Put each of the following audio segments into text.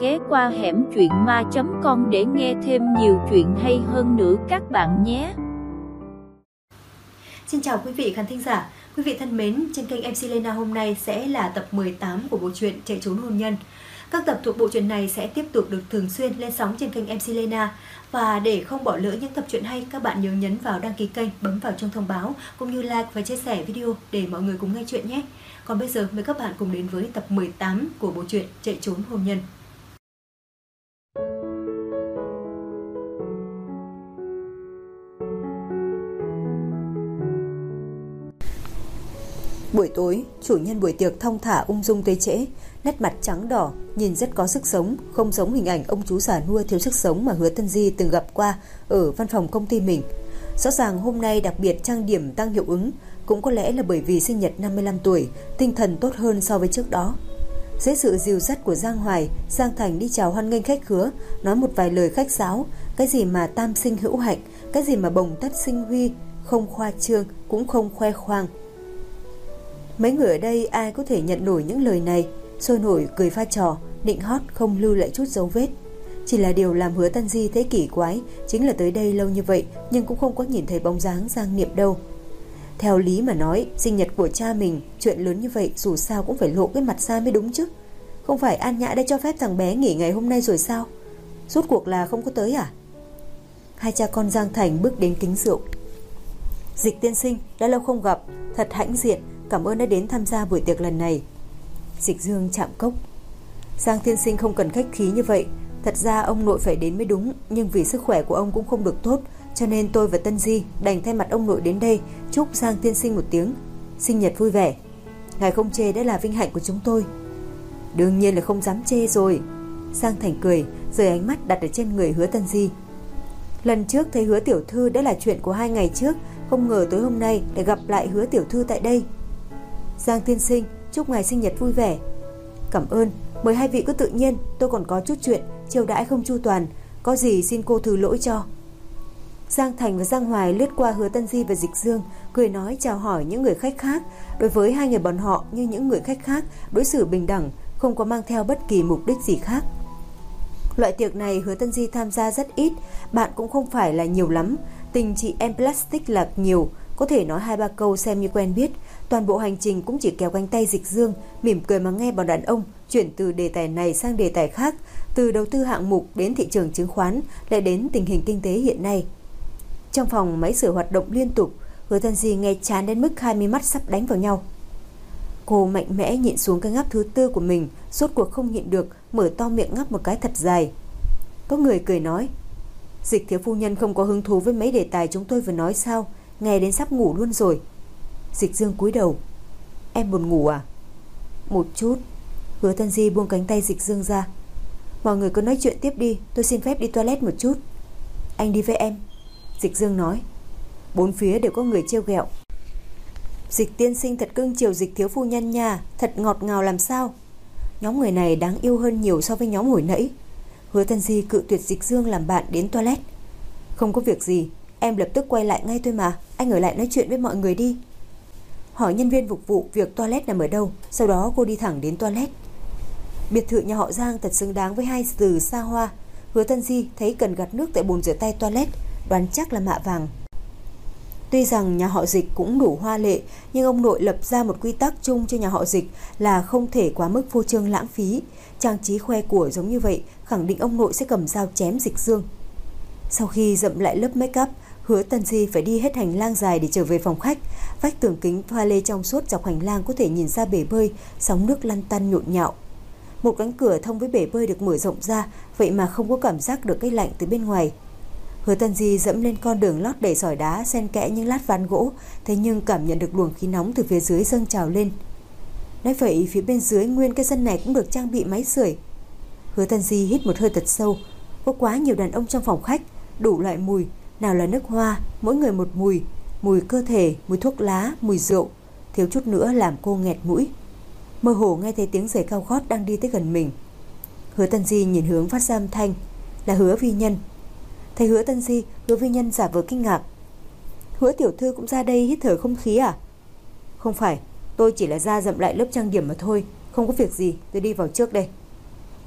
ghé qua hẻm truyện ma.com để nghe thêm nhiều chuyện hay hơn nữa các bạn nhé. Xin chào quý vị khán thính giả. Quý vị thân mến, trên kênh MC Lena hôm nay sẽ là tập 18 của bộ truyện Chạy trốn hôn nhân. Các tập thuộc bộ truyện này sẽ tiếp tục được thường xuyên lên sóng trên kênh MC Lena. Và để không bỏ lỡ những tập truyện hay, các bạn nhớ nhấn vào đăng ký kênh, bấm vào chuông thông báo cũng như like và chia sẻ video để mọi người cùng nghe chuyện nhé. Còn bây giờ mời các bạn cùng đến với tập 18 của bộ truyện Chạy trốn hôn nhân. Buổi tối, chủ nhân buổi tiệc thong thả ung dung tới trễ, nét mặt trắng đỏ, nhìn rất có sức sống, không giống hình ảnh ông chú già nua thiếu sức sống mà Hứa Tân Di từng gặp qua ở văn phòng công ty mình. Rõ ràng hôm nay đặc biệt trang điểm tăng hiệu ứng, cũng có lẽ là bởi vì sinh nhật 55 tuổi, tinh thần tốt hơn so với trước đó. Dưới sự dìu dắt của Giang Hoài, Giang Thành đi chào hoan nghênh khách khứa, nói một vài lời khách sáo, cái gì mà tam sinh hữu hạnh, cái gì mà bồng tất sinh huy, không khoa trương cũng không khoe khoang. Mấy người ở đây ai có thể nhận nổi những lời này, sôi nổi cười pha trò, nịnh hót không lưu lại chút dấu vết. Chỉ là điều làm Hứa Tân Di thấy kỳ quái, chính là tới đây lâu như vậy nhưng cũng không có nhìn thấy bóng dáng Giang Niệm đâu. Theo lý mà nói, sinh nhật của cha mình, chuyện lớn như vậy dù sao cũng phải lộ cái mặt ra mới đúng chứ. Không phải An Nhã đã cho phép thằng bé nghỉ ngày hôm nay rồi sao? Rốt cuộc là không có tới à? Hai cha con Giang Thành bước đến kính rượu. Dịch tiên sinh, đã lâu không gặp, thật hãnh diện, cảm ơn đã đến tham gia buổi tiệc lần này. Dịch Dương chạm cốc. Giang tiên sinh không cần khách khí như vậy, thật ra ông nội phải đến mới đúng, nhưng vì sức khỏe của ông cũng không được tốt, cho nên tôi và Tân Di đành thay mặt ông nội đến đây chúc Giang tiên sinh một tiếng sinh nhật vui vẻ. Ngài không chê đã là vinh hạnh của chúng tôi. Đương nhiên là không dám chê rồi. Giang Thành cười, rời ánh mắt đặt ở trên người Hứa Tân Di. Lần trước thấy Hứa tiểu thư đã là chuyện của 2 ngày trước, không ngờ tối hôm nay để gặp lại Hứa tiểu thư tại đây. Giang tiên sinh, chúc ngài sinh nhật vui vẻ. Cảm ơn, mời hai vị cứ tự nhiên, tôi còn có chút chuyện chiêu đãi không chu toàn, có gì xin cô thứ lỗi cho. Giang Thành và Giang Hoài lướt qua Hứa Tân Di và Dịch Dương, cười nói chào hỏi những người khách khác. Đối với hai người bọn họ như những người khách khác, đối xử bình đẳng, không có mang theo bất kỳ mục đích gì khác. Loại tiệc này Hứa Tân Di tham gia rất ít, bạn cũng không phải là nhiều lắm, tình chị em plastic là nhiều, có thể nói 2-3 câu xem như quen biết. Toàn bộ hành trình cũng chỉ kéo cánh tay Dịch Dương, mỉm cười mà nghe bọn đàn ông chuyển từ đề tài này sang đề tài khác, từ đầu tư hạng mục đến thị trường chứng khoán, lại đến tình hình kinh tế hiện nay. Trong phòng máy sưởi hoạt động liên tục, Hứa Tân Di nghe chán đến mức 20 mắt sắp đánh vào nhau. Cô mạnh mẽ nhịn xuống cái ngáp thứ tư của mình, rốt cuộc không nhịn được, mở to miệng ngáp một cái thật dài. Có người cười nói, Dịch thiếu phu nhân không có hứng thú với mấy đề tài chúng tôi vừa nói sao, nghe đến sắp ngủ luôn rồi. Dịch Dương cúi đầu, em buồn ngủ à? Một chút. Hứa Tân Di buông cánh tay Dịch Dương ra. Mọi người cứ nói chuyện tiếp đi, tôi xin phép đi toilet một chút. Anh đi với em, Dịch Dương nói. Bốn phía đều có người trêu ghẹo. Dịch tiên sinh thật cưng chiều Dịch thiếu phu nhân nha, thật ngọt ngào làm sao. Nhóm người này đáng yêu hơn nhiều so với nhóm hồi nãy. Hứa Tân Di cự tuyệt Dịch Dương làm bạn đến toilet. Không có việc gì, em lập tức quay lại ngay thôi mà, anh ở lại nói chuyện với mọi người đi. Hỏi nhân viên phục vụ việc toilet nằm ở đâu, sau đó cô đi thẳng đến toilet. Biệt thự nhà họ Giang thật xứng đáng với hai từ xa hoa. Hứa Tân Di thấy cần gạt nước tại bồn rửa tay toilet, đoán chắc là mạ vàng. Tuy rằng nhà họ Dịch cũng đủ hoa lệ, nhưng ông nội lập ra một quy tắc chung cho nhà họ Dịch là không thể quá mức phô trương lãng phí. Trang trí khoe của giống như vậy, khẳng định ông nội sẽ cầm dao chém Dịch Dương. Sau khi dậm lại lớp make up, Hứa Tân Di phải đi hết hành lang dài để trở về phòng khách. Vách tường kính pha lê trong suốt dọc hành lang có thể nhìn ra bể bơi, sóng nước lăn tăn nhộn nhạo. Một cánh cửa thông với bể bơi được mở rộng ra, vậy mà không có cảm giác được cái lạnh từ bên ngoài. Hứa Tân Di dẫm lên con đường lót đầy sỏi đá xen kẽ những lát ván gỗ, thế nhưng cảm nhận được luồng khí nóng từ phía dưới dâng trào lên. Nói vậy phía bên dưới nguyên cái sân này cũng được trang bị máy sưởi. Hứa Tân Di hít một hơi thật sâu. Có quá nhiều đàn ông trong phòng khách, đủ loại mùi, nào là nước hoa, mỗi người một mùi, mùi cơ thể, mùi thuốc lá, mùi rượu, thiếu chút nữa làm cô nghẹt mũi. Mơ hồ nghe thấy tiếng giày cao gót đang đi tới gần mình. Hứa Tân Di nhìn hướng phát ra âm thanh, là Hứa Vi Nhân. Thấy Hứa Tân Di, Hứa Vi Nhân giả vờ kinh ngạc. Hứa tiểu thư cũng ra đây hít thở không khí à? Không phải, tôi chỉ là ra dậm lại lớp trang điểm mà thôi, không có việc gì, tôi đi vào trước đây.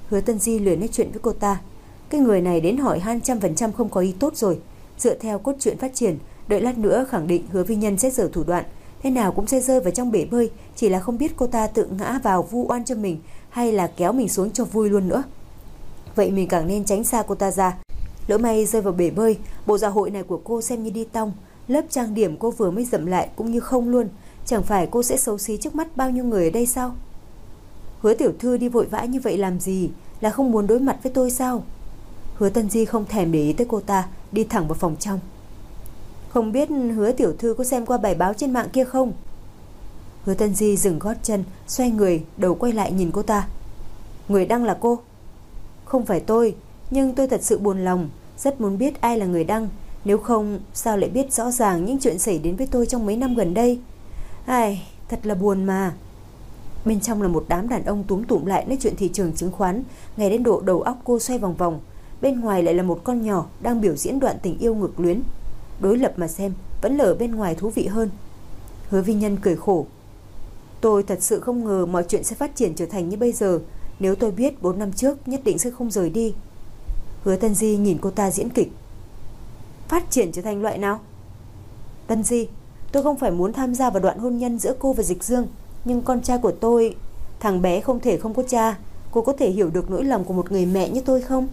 Hứa Tân Di lười nói chuyện với cô ta. Cái người này đến hỏi 200% không có ý tốt rồi. Dựa theo cốt truyện phát triển, đợi lát nữa khẳng định Hứa Vi Nhân sẽ giở thủ đoạn, thế nào cũng sẽ rơi vào trong bể bơi, chỉ là không biết cô ta tự ngã vào vu oan cho mình hay là kéo mình xuống cho vui luôn nữa. Vậy mình càng nên tránh xa cô ta ra. Lỡ may rơi vào bể bơi, bộ dạ hội này của cô xem như đi tong, lớp trang điểm cô vừa mới dậm lại cũng như không luôn. Chẳng phải cô sẽ xấu xí trước mắt bao nhiêu người ở đây sao? Hứa tiểu thư đi vội vã như vậy làm gì? Là không muốn đối mặt với tôi sao? Hứa Tân Di không thèm để ý tới cô ta, đi thẳng vào phòng trong. Không biết Hứa tiểu thư có xem qua bài báo trên mạng kia không? Hứa Tân Di dừng gót chân, xoay người, đầu quay lại nhìn cô ta. Người đăng là cô? Không phải tôi, nhưng tôi thật sự buồn lòng, rất muốn biết ai là người đăng. Nếu không, sao lại biết rõ ràng những chuyện xảy đến với tôi trong mấy năm gần đây? Ai, thật là buồn mà. Bên trong là một đám đàn ông túm tụm lại nói chuyện thị trường chứng khoán, ngay đến độ đầu óc cô xoay vòng vòng. Bên ngoài lại là một con nhỏ đang biểu diễn đoạn tình yêu ngược luyến. Đối lập mà xem, vẫn là ở bên ngoài thú vị hơn. Hứa Vi Nhân cười khổ. Tôi thật sự không ngờ mọi chuyện sẽ phát triển trở thành như bây giờ. Nếu tôi biết 4 năm trước nhất định sẽ không rời đi. Hứa Tân Di nhìn cô ta diễn kịch. Phát triển trở thành loại nào? Tân Di, tôi không phải muốn tham gia vào đoạn hôn nhân giữa cô và Dịch Dương, nhưng con trai của tôi, thằng bé không thể không có cha. Cô có thể hiểu được nỗi lòng của một người mẹ như tôi không?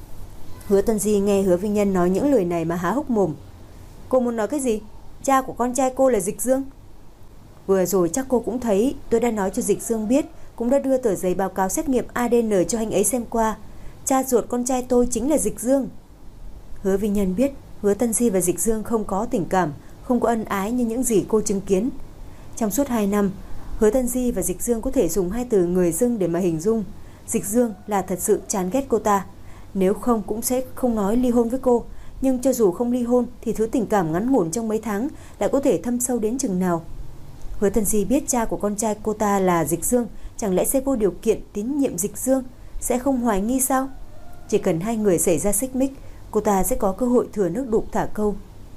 Hứa Tân Di nghe Hứa Vi Nhân nói những lời này mà há hốc mồm. Cô muốn nói cái gì? Cha của con trai cô là Dịch Dương? Vừa rồi chắc cô cũng thấy, tôi đã nói cho Dịch Dương biết, cũng đã đưa tờ giấy báo cáo xét nghiệm ADN cho anh ấy xem qua. Cha ruột con trai tôi chính là Dịch Dương. Hứa Vi Nhân biết Hứa Tân Di và Dịch Dương không có tình cảm, không có ân ái như những gì cô chứng kiến. Trong suốt 2 năm, Hứa Tân Di và Dịch Dương có thể dùng 2 từ người dưng để mà hình dung. Dịch Dương là thật sự chán ghét cô ta, nếu không cũng sẽ không nói ly hôn với cô. Nhưng cho dù không ly hôn thì thứ tình cảm ngắn ngủn trong mấy tháng lại có thể thâm sâu đến chừng nào. Hứa Tân Di biết cha của con trai cô ta là Dịch Dương, chẳng lẽ sẽ vô điều kiện tín nhiệm Dịch Dương, sẽ không hoài nghi sao? Chỉ cần 2 người xảy ra xích mích, cô ta sẽ có cơ hội thừa nước đục thả câu.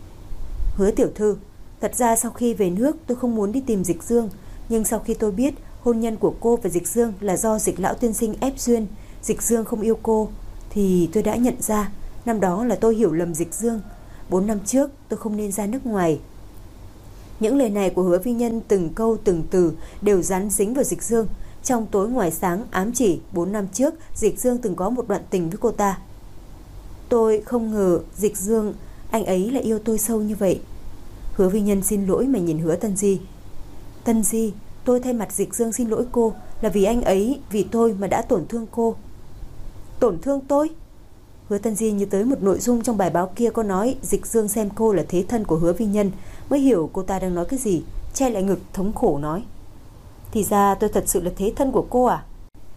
Hứa tiểu thư, thật ra sau khi về nước tôi không muốn đi tìm Dịch Dương, nhưng sau khi tôi biết hôn nhân của cô và Dịch Dương là do Dịch lão tiên sinh ép duyên, Dịch Dương không yêu cô, thì tôi đã nhận ra năm đó là tôi hiểu lầm Dịch Dương. 4 năm trước tôi không nên ra nước ngoài. Những lời này của Hứa Vi Nhân từng câu từng từ đều dán dính vào Dịch Dương. Trong tối ngoài sáng ám chỉ 4 năm trước Dịch Dương từng có một đoạn tình với cô ta. Tôi không ngờ Dịch Dương, anh ấy lại yêu tôi sâu như vậy. Hứa Vi Nhân xin lỗi mà nhìn Hứa Tân Di. Tân Di, tôi thay mặt Dịch Dương xin lỗi cô, là vì anh ấy, vì tôi mà đã tổn thương cô. Tổn thương tôi? Hứa Tân Di nhớ tới một nội dung trong bài báo kia có nói Dịch Dương xem cô là thế thân của Hứa Vi Nhân, mới hiểu cô ta đang nói cái gì, che lại ngực thống khổ nói. Thì ra tôi thật sự là thế thân của cô à?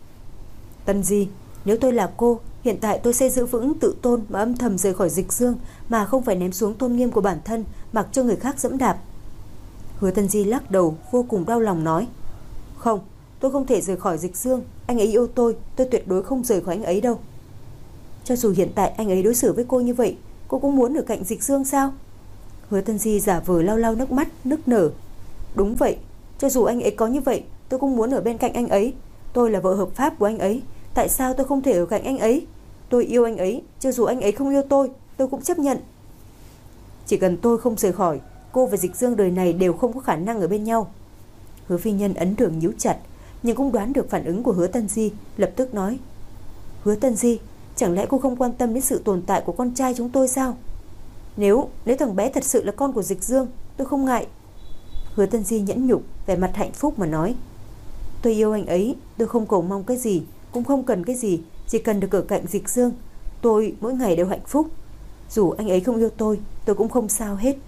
Tân Di, nếu tôi là cô, hiện tại tôi sẽ giữ vững tự tôn mà âm thầm rời khỏi Dịch Dương, mà không phải ném xuống tôn nghiêm của bản thân, mặc cho người khác dẫm đạp. Hứa Tân Di lắc đầu, vô cùng đau lòng nói. Không, tôi không thể rời khỏi Dịch Dương. Anh ấy yêu tôi tuyệt đối không rời khỏi anh ấy đâu. Cho dù hiện tại anh ấy đối xử với cô như vậy, cô cũng muốn ở cạnh Dịch Dương sao? Hứa Tân Di giả vờ lau lau nước mắt, nức nở. Đúng vậy, cho dù anh ấy có như vậy, tôi cũng muốn ở bên cạnh anh ấy. Tôi là vợ hợp pháp của anh ấy, tại sao tôi không thể ở cạnh anh ấy? Tôi yêu anh ấy, cho dù anh ấy không yêu tôi cũng chấp nhận. Chỉ cần tôi không rời khỏi, cô và Dịch Dương đời này đều không có khả năng ở bên nhau. Hứa Vi Nhân ấn đường nhíu chặt, nhưng cũng đoán được phản ứng của Hứa Tân Di, lập tức nói. Hứa Tân Di, chẳng lẽ cô không quan tâm đến sự tồn tại của con trai chúng tôi sao? Nếu thằng bé thật sự là con của Dịch Dương, tôi không ngại. Hứa Tân Di nhẫn nhục, vẻ mặt hạnh phúc mà nói. Tôi yêu anh ấy, tôi không cầu mong cái gì, cũng không cần cái gì, chỉ cần được ở cạnh Dịch Dương. Tôi mỗi ngày đều hạnh phúc. Dù anh ấy không yêu tôi cũng không sao hết.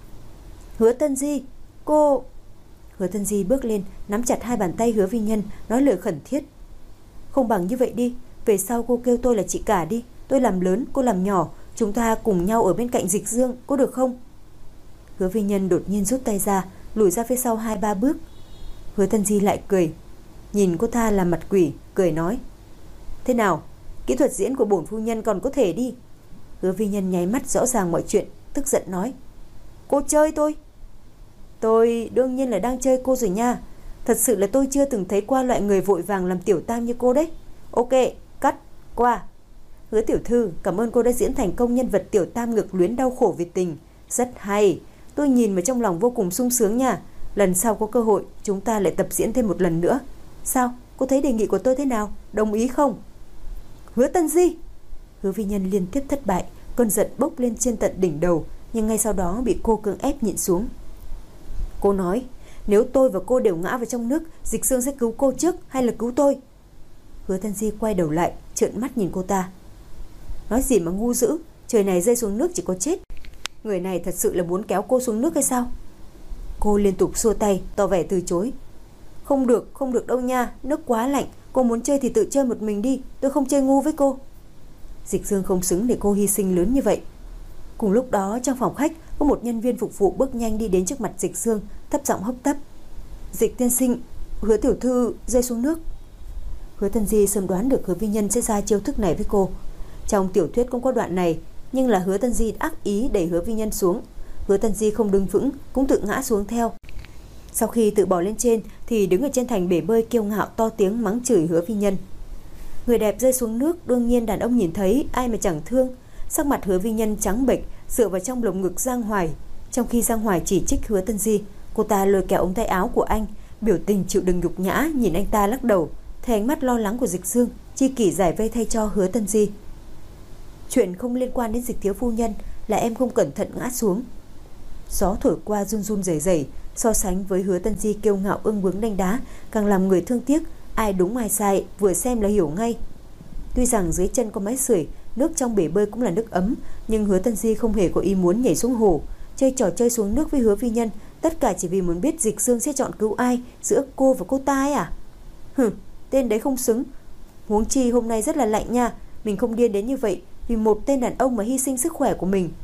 Hứa Tân Di, cô... Hứa Tân Di bước lên, nắm chặt 2 bàn tay Hứa Vi Nhân, nói lời khẩn thiết. Không bằng như vậy đi, về sau cô kêu tôi là chị cả đi. Tôi làm lớn, cô làm nhỏ, chúng ta cùng nhau ở bên cạnh Dịch Dương, có được không? Hứa Vi Nhân đột nhiên rút tay ra, lùi ra phía sau 2-3 bước. Hứa Tân Di lại cười, nhìn cô ta làm mặt quỷ, cười nói. Thế nào, kỹ thuật diễn của bổn phu nhân còn có thể đi. Hứa Vi Nhân nháy mắt rõ ràng mọi chuyện, tức giận nói. Cô chơi tôi? Tôi đương nhiên là đang chơi cô rồi nha. Thật sự là tôi chưa từng thấy qua loại người vội vàng làm tiểu tam như cô đấy. Ok, Cắt. Qua. Hứa tiểu thư, cảm ơn cô đã diễn thành công nhân vật tiểu tam ngực luyến đau khổ vì tình. Rất hay. Tôi nhìn mà trong lòng vô cùng sung sướng nha. Lần sau có cơ hội chúng ta lại tập diễn thêm một lần nữa. Sao? Cô thấy đề nghị của tôi thế nào? Đồng ý không? Hứa Tân Di. Hứa Vi Nhân liên tiếp thất bại, cơn giận bốc lên trên tận đỉnh đầu, nhưng ngay sau đó bị cô cưỡng ép nhịn xuống. Cô nói, nếu tôi và cô đều ngã vào trong nước, Dịch Xương sẽ cứu cô trước hay là cứu tôi? Hứa Tân Di quay đầu lại, trợn mắt nhìn cô ta. Nói gì mà ngu dữ, trời này rơi xuống nước chỉ có chết. Người này thật sự là muốn kéo cô xuống nước hay sao? Cô liên tục xua tay, tỏ vẻ từ chối. Không được đâu nha, nước quá lạnh, cô muốn chơi thì tự chơi một mình đi, tôi không chơi ngu với cô. Dịch Dương không xứng để cô hy sinh lớn như vậy. Cùng lúc đó trong phòng khách có một nhân viên phục vụ bước nhanh đi đến trước mặt Dịch Dương, thấp giọng hấp tấp. Dịch tiên sinh, Hứa tiểu thư rơi xuống nước. Hứa Tân Di sớm đoán được Hứa Vi Nhân sẽ ra chiêu thức này với cô. Trong tiểu thuyết cũng có đoạn này, nhưng là Hứa Tân Di ác ý đẩy Hứa Vi Nhân xuống. Hứa Tân Di không đứng vững, cũng tự ngã xuống theo. Sau khi tự bò lên trên thì đứng ở trên thành bể bơi kiêu ngạo to tiếng mắng chửi Hứa Vi Nhân. Người đẹp rơi xuống nước, đương nhiên đàn ông nhìn thấy ai mà chẳng thương. Sắc mặt Hứa Vi Nhân trắng bệch, dựa vào trong lồng ngực Giang Hoài. Trong khi Giang Hoài chỉ trích Hứa Tân Di, cô ta lôi kéo ống tay áo của anh, biểu tình chịu đựng nhục nhã, nhìn anh ta lắc đầu. Thấy ánh mắt lo lắng của Dịch Dương, chi kỷ giải vây thay cho Hứa Tân Di. Chuyện không liên quan đến Dịch thiếu phu nhân, là em không cẩn thận ngã xuống. Gió thổi qua run run rẩy rẩy, so sánh với Hứa Tân Di kiêu ngạo ương bướng đánh đá, càng làm người thương tiếc. Ai đúng ai sai vừa xem là hiểu ngay. Tuy rằng dưới chân có máy sưởi, nước trong bể bơi cũng là nước ấm, nhưng Hứa Tân Di không hề có ý muốn nhảy xuống hồ, chơi trò chơi xuống nước với Hứa Vi Nhân, tất cả chỉ vì muốn biết Dịch Dương sẽ chọn cứu ai giữa cô và cô ta ấy à? Tên đấy không xứng. Huống chi hôm nay rất là lạnh nha, mình không điên đến như vậy vì một tên đàn ông mà hy sinh sức khỏe của mình.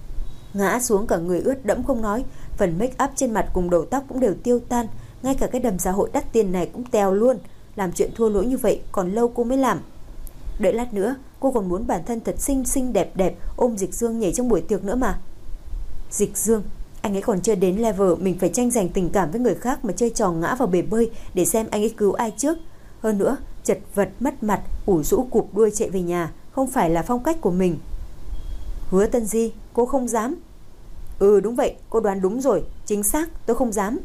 Ngã xuống cả người ướt đẫm không nói, phần make up trên mặt cùng đầu tóc cũng đều tiêu tan, ngay cả cái đầm xã hội đắt tiền này cũng tèo luôn. Làm chuyện thua lỗi như vậy còn lâu cô mới làm. Đợi lát nữa cô còn muốn bản thân thật xinh xinh đẹp đẹp ôm Dịch Dương nhảy trong buổi tiệc nữa mà. Dịch Dương, anh ấy còn chưa đến level mình phải tranh giành tình cảm với người khác mà chơi trò ngã vào bể bơi để xem anh ấy cứu ai trước. Hơn nữa chật vật mất mặt, ủ rũ cụp đuôi chạy về nhà, không phải là phong cách của mình. Hứa Tân Di, cô không dám. Đúng vậy, cô đoán đúng rồi, chính xác, tôi không dám.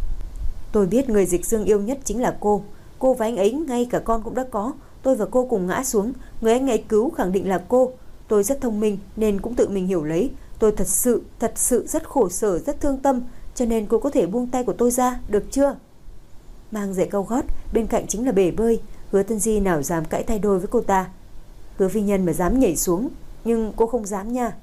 Tôi biết người Dịch Dương yêu nhất chính là cô. Cô và anh ấy ngay cả con cũng đã có. Tôi và cô cùng ngã xuống, người anh ấy cứu khẳng định là cô. Tôi rất thông minh nên cũng tự mình hiểu lấy. Tôi thật sự rất khổ sở, rất thương tâm, cho nên cô có thể buông tay của tôi ra, được chưa? Mang giày cao gót, bên cạnh chính là bể bơi. Hứa Tân Di nào dám cãi tay đôi với cô ta. Hứa Vi Nhân mà dám nhảy xuống, nhưng cô không dám nha.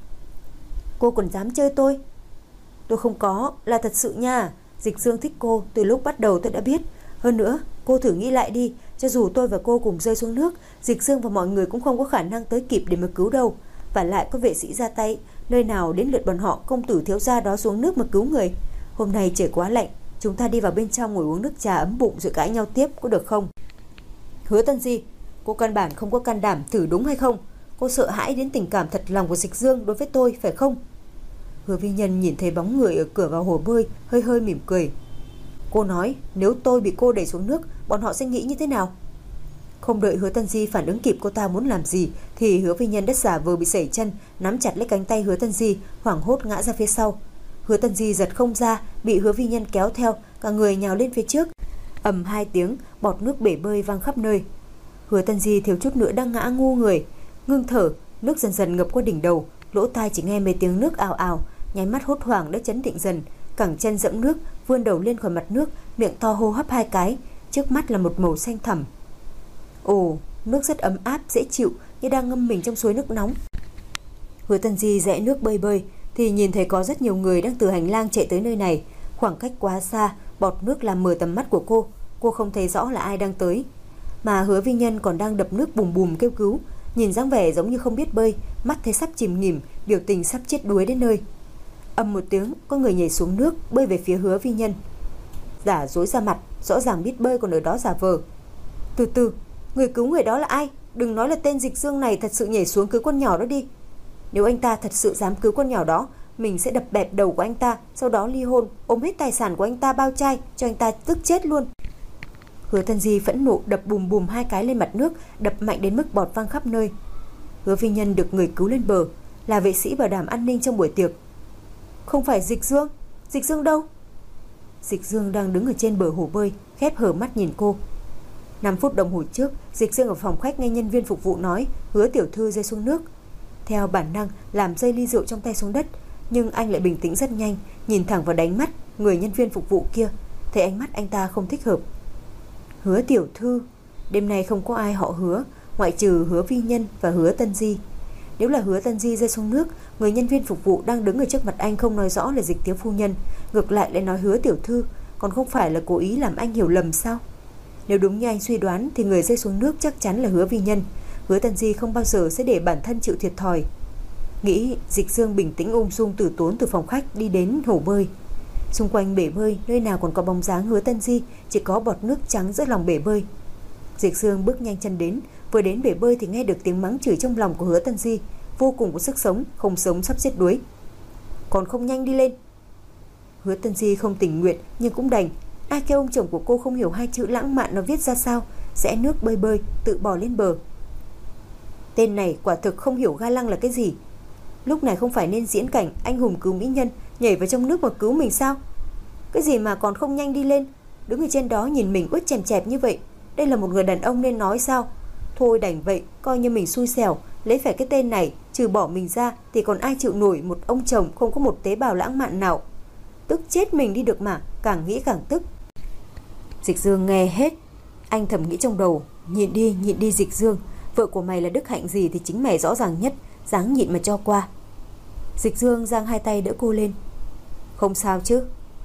Cô còn dám chơi tôi? Tôi không có, là thật sự nha. Dịch Dương thích cô, từ lúc bắt đầu tôi đã biết. Hơn nữa, cô thử nghĩ lại đi, cho dù tôi và cô cùng rơi xuống nước, Dịch Dương và mọi người cũng không có khả năng tới kịp để mà cứu đâu. Và lại có vệ sĩ ra tay, nơi nào đến lượt bọn họ công tử thiếu gia đó xuống nước mà cứu người. Hôm nay trời quá lạnh, chúng ta đi vào bên trong ngồi uống nước trà ấm bụng rồi cãi nhau tiếp, có được không? Hứa Tân Di, cô căn bản không có can đảm thử đúng hay không? Cô sợ hãi đến tình cảm thật lòng của Dịch Dương đối với tôi, phải không? Hứa Vi Nhân nhìn thấy bóng người ở cửa vào hồ bơi, hơi hơi mỉm cười. Cô nói, nếu tôi bị cô đẩy xuống nước, bọn họ sẽ nghĩ như thế nào? Không đợi Hứa Tân Di phản ứng kịp cô ta muốn làm gì, thì Hứa Vi Nhân đã giả vờ bị sẩy chân, nắm chặt lấy cánh tay Hứa Tân Di, hoảng hốt ngã ra phía sau. Hứa Tân Di giật không ra, bị Hứa Vi Nhân kéo theo, cả người nhào lên phía trước. Ầm 2 tiếng, bọt nước bể bơi văng khắp nơi. Hứa Tân Di thiếu chút nữa đang ngã ngu người, ngưng thở, nước dần dần ngập qua đỉnh đầu, lỗ tai chỉ nghe mấy tiếng nước ào ào, nháy mắt hốt hoảng đã chấn định dần, cẳng chân dẫm nước, vươn đầu lên khỏi mặt nước, miệng to hô hấp 2 cái, trước mắt là một màu xanh thẳm. Ồ, nước rất ấm áp dễ chịu, như đang ngâm mình trong suối nước nóng. Hứa Tân Di rẽ nước bơi thì nhìn thấy có rất nhiều người đang từ hành lang chạy tới nơi này. Khoảng cách quá xa, bọt nước làm mờ tầm mắt của cô không thấy rõ là ai đang tới. Mà Hứa Vi Nhân còn đang đập nước bùm bùm kêu cứu, nhìn dáng vẻ giống như không biết bơi, mắt thấy sắp chìm nghỉm, biểu tình sắp chết đuối đến nơi. Ầm một tiếng, có người nhảy xuống nước, bơi về phía Hứa Vi Nhân. Giả dối ra mặt, rõ ràng biết bơi còn ở đó giả vờ. Từ từ, người cứu người đó là ai? Đừng nói là tên Dịch Dương này thật sự nhảy xuống cứu con nhỏ đó đi. Nếu anh ta thật sự dám cứu con nhỏ đó, mình sẽ đập bẹp đầu của anh ta, sau đó ly hôn, ôm hết tài sản của anh ta bao trai, cho anh ta tức chết luôn. Hứa Tân Di phẫn nộ đập bùm bùm 2 cái lên mặt nước, đập mạnh đến mức bọt văng khắp nơi. Hứa Vi Nhân được người cứu lên bờ, là vệ sĩ bảo đảm an ninh trong buổi tiệc. Không phải Dịch Dương? Dịch Dương đâu? Dịch Dương đang đứng ở trên bờ hồ bơi, khép hờ mắt nhìn cô. 5 phút đồng hồ trước, Dịch Dương ở phòng khách nghe nhân viên phục vụ nói Hứa tiểu thư rơi xuống nước. Theo bản năng làm rơi ly rượu trong tay xuống đất, nhưng anh lại bình tĩnh rất nhanh, nhìn thẳng vào đáy mắt người nhân viên phục vụ kia, thấy ánh mắt anh ta không thích hợp. Hứa tiểu thư, đêm nay không có ai họ Hứa, ngoại trừ Hứa Vi Nhân và Hứa Tân Di. Nếu là Hứa Tân Di rơi xuống nước, người nhân viên phục vụ đang đứng ở trước mặt anh không nói rõ là Dịch thiếu phu nhân, ngược lại lại nói Hứa tiểu thư, còn không phải là cố ý làm anh hiểu lầm sao? Nếu đúng như anh suy đoán thì người rơi xuống nước chắc chắn là Hứa Vi Nhân. Hứa Tân Di không bao giờ sẽ để bản thân chịu thiệt thòi. Nghĩ, Dịch Dương bình tĩnh ung dung từ tốn từ phòng khách đi đến hồ bơi. Xung quanh bể bơi, nơi nào còn có bóng dáng Hứa Tân Di, chỉ có bọt nước trắng giữa lòng bể bơi. Dịch Dương bước nhanh chân đến, vừa đến bể bơi thì nghe được tiếng mắng chửi trong lòng của Hứa Tân Di, vô cùng có sức sống, không sống sắp giết đuối. Còn không nhanh đi lên. Hứa Tân Di không tình nguyện nhưng cũng đành. Ai kêu ông chồng của cô không hiểu 2 chữ lãng mạn nó viết ra sao, rẽ nước bơi bơi, tự bò lên bờ. Tên này quả thực không hiểu ga lăng là cái gì. Lúc này không phải nên diễn cảnh anh hùng cứu mỹ nhân nhảy vào trong nước mà cứu mình sao? Cái gì mà còn không nhanh đi lên, đứng ở trên đó nhìn mình ướt chèm chẹp như vậy. Đây là một người đàn ông nên nói sao? Thôi đành vậy, coi như mình xui xẻo, lấy phải cái tên này, trừ bỏ mình ra thì còn ai chịu nổi một ông chồng không có một tế bào lãng mạn nào. Tức chết mình đi được mà, càng nghĩ càng tức. Dịch Dương nghe hết, anh thầm nghĩ trong đầu, nhịn đi Dịch Dương, vợ của mày là đức hạnh gì thì chính mày rõ ràng nhất, dáng nhịn mà cho qua. Dịch Dương giang 2 tay đỡ cô lên. Không sao chứ?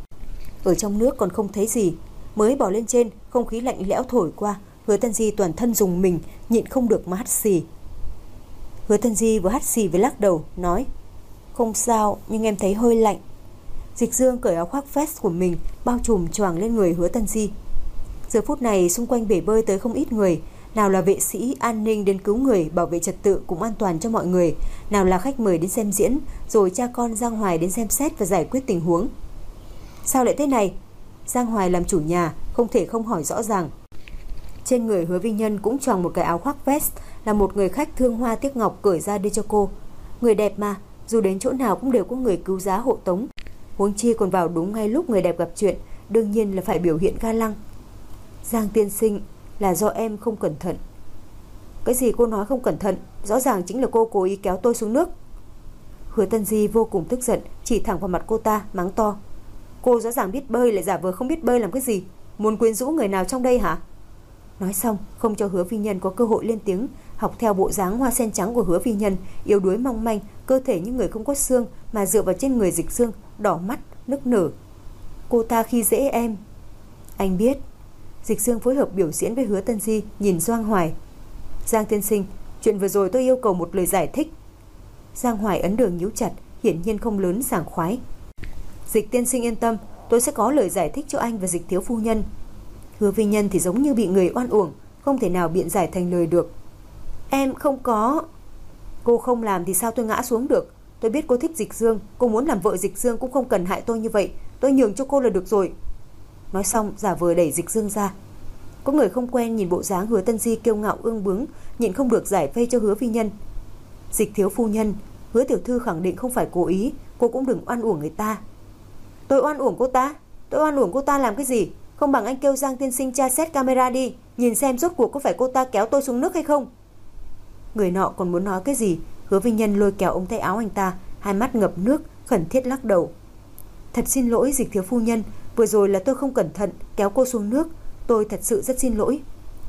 Ở trong nước còn không thấy gì, mới bỏ lên trên, không khí lạnh lẽo thổi qua, Hứa Tân Di toàn thân rùng mình, nhịn không được mà hắt xì. Hứa Tân Di vừa hắt xì vừa lắc đầu, nói không sao, nhưng em thấy hơi lạnh. Dịch Dương cởi áo khoác vest của mình, bao trùm choàng lên người Hứa Tân Di. Giờ phút này xung quanh bể bơi tới không ít người, nào là vệ sĩ an ninh đến cứu người, bảo vệ trật tự cũng an toàn cho mọi người, nào là khách mời đến xem diễn, rồi cha con Giang Hoài đến xem xét và giải quyết tình huống. Sao lại thế này? Giang Hoài làm chủ nhà, không thể không hỏi rõ ràng. Trên người Hứa Vi Nhân cũng choàng một cái áo khoác vest, là một người khách thương hoa tiếc ngọc cởi ra đưa cho cô. Người đẹp mà, dù đến chỗ nào cũng đều có người cứu giá hộ tống. Huống chi còn vào đúng ngay lúc người đẹp gặp chuyện, đương nhiên là phải biểu hiện ga lăng. Giang tiên sinh, là do em không cẩn thận. Cái gì cô nói không cẩn thận? Rõ ràng chính là cô cố ý kéo tôi xuống nước. Hứa Tân Di vô cùng tức giận, chỉ thẳng vào mặt cô ta, mắng to. Cô rõ ràng biết bơi lại giả vờ không biết bơi làm cái gì? Muốn quyến rũ người nào trong đây hả? Nói xong, không cho Hứa Vi Nhân có cơ hội lên tiếng, học theo bộ dáng hoa sen trắng của Hứa Vi Nhân, yếu đuối mong manh, cơ thể như người không có xương mà dựa vào trên người Dịch Dương, đỏ mắt, nức nở. Cô ta khi dễ em. Anh biết. Dịch Dương phối hợp biểu diễn với Hứa Tân Di, nhìn Giang Hoài. Giang tiên sinh, chuyện vừa rồi tôi yêu cầu một lời giải thích. Giang Hoài ấn đường nhíu chặt, hiển nhiên không lớn sảng khoái. Dịch tiên sinh yên tâm, tôi sẽ có lời giải thích cho anh và Dịch thiếu phu nhân. Hứa Vi Nhân thì giống như bị người oan uổng, không thể nào biện giải thành lời được. Em không có. Cô không làm thì sao tôi ngã xuống được? Tôi biết cô thích Dịch Dương, cô muốn làm vợ Dịch Dương cũng không cần hại tôi như vậy, tôi nhường cho cô là được rồi. Nói xong giả vờ đẩy Dịch Dương ra. Có người không quen nhìn bộ dáng Hứa Tân Di kiêu ngạo ương bướng, nhịn không được giải vây cho Hứa Vi Nhân. Dịch thiếu phu nhân, Hứa tiểu thư khẳng định không phải cố ý, cô cũng đừng oan uổng người ta. Tôi oan uổng cô ta? Tôi oan uổng cô ta làm cái gì? Không bằng anh kêu Giang tiên sinh tra xét camera đi, nhìn xem rốt cuộc có phải cô ta kéo tôi xuống nước hay không. Người nọ còn muốn nói cái gì, Hứa Vi Nhân lôi kéo ống tay áo anh ta, hai mắt ngập nước, khẩn thiết lắc đầu. Thật xin lỗi Dịch thiếu phu nhân, vừa rồi là tôi không cẩn thận kéo cô xuống nước, tôi thật sự rất xin lỗi.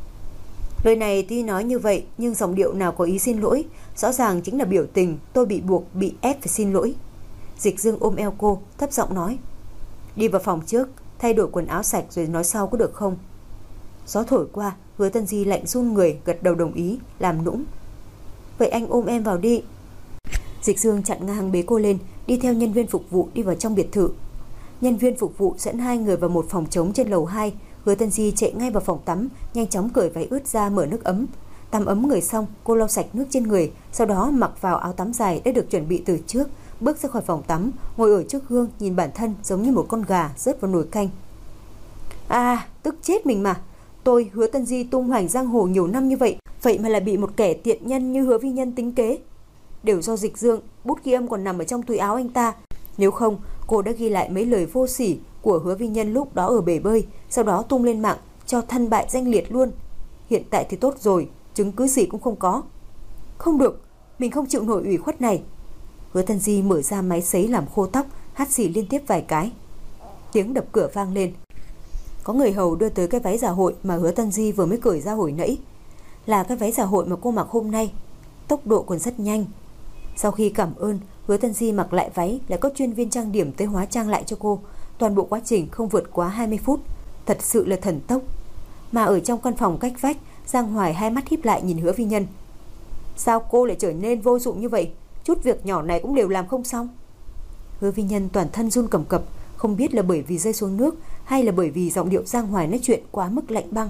Lời này tuy nói như vậy nhưng giọng điệu nào có ý xin lỗi, rõ ràng chính là biểu tình tôi bị buộc, bị ép phải xin lỗi. Dịch Dương ôm eo cô, thấp giọng nói. Đi vào phòng trước, thay đổi quần áo sạch rồi nói sau có được không? Gió thổi qua, Hứa Tân Di lạnh run người, gật đầu đồng ý, làm nũng. Vậy anh ôm em vào đi. Dịch Dương chặn ngang bế cô lên, đi theo nhân viên phục vụ đi vào trong biệt thự. Nhân viên phục vụ dẫn 2 người vào một phòng trống trên lầu 2. Hứa Tân Di chạy ngay vào phòng tắm, nhanh chóng cởi váy ướt ra mở nước ấm. Tắm ấm người xong, cô lau sạch nước trên người, sau đó mặc vào áo tắm dài đã được chuẩn bị từ trước, bước ra khỏi phòng tắm, ngồi ở trước gương nhìn bản thân giống như một con gà rớt vào nồi canh. À, tức chết mình mà. Tôi Hứa Tân Di tung hoành giang hồ nhiều năm như vậy, vậy mà lại bị một kẻ tiện nhân như Hứa Vi Nhân tính kế. Đều do Dịch Dương, bút ghi âm còn nằm ở trong túi áo anh ta. Nếu không, cô đã ghi lại mấy lời vô sỉ của Hứa Vi Nhân lúc đó ở bể bơi, sau đó tung lên mạng cho thân bại danh liệt luôn. Hiện tại thì tốt rồi, chứng cứ gì cũng không có. Không được, mình không chịu nổi ủy khuất này. Hứa Tân Di mở ra máy sấy làm khô tóc, hắt xì liên tiếp vài cái. Tiếng đập cửa vang lên. Có người hầu đưa tới cái váy dạ hội mà Hứa Tân Di vừa mới cởi ra hồi nãy. Là cái váy dạ hội mà cô mặc hôm nay. Tốc độ còn rất nhanh. Sau khi cảm ơn, Hứa Tân Di mặc lại váy, lại có chuyên viên trang điểm tới hóa trang lại cho cô. Toàn bộ quá trình không vượt quá 20 phút. Thật sự là thần tốc. Mà ở trong căn phòng cách vách, Giang Hoài hai mắt híp lại nhìn Hứa Vi Nhân. Sao cô lại trở nên vô dụng như vậy? Chút việc nhỏ này cũng đều làm không xong. Hứa Vi Nhân toàn thân run cầm cập, không biết là bởi vì rơi xuống nước hay là bởi vì giọng điệu Giang Hoài nói chuyện quá mức lạnh băng.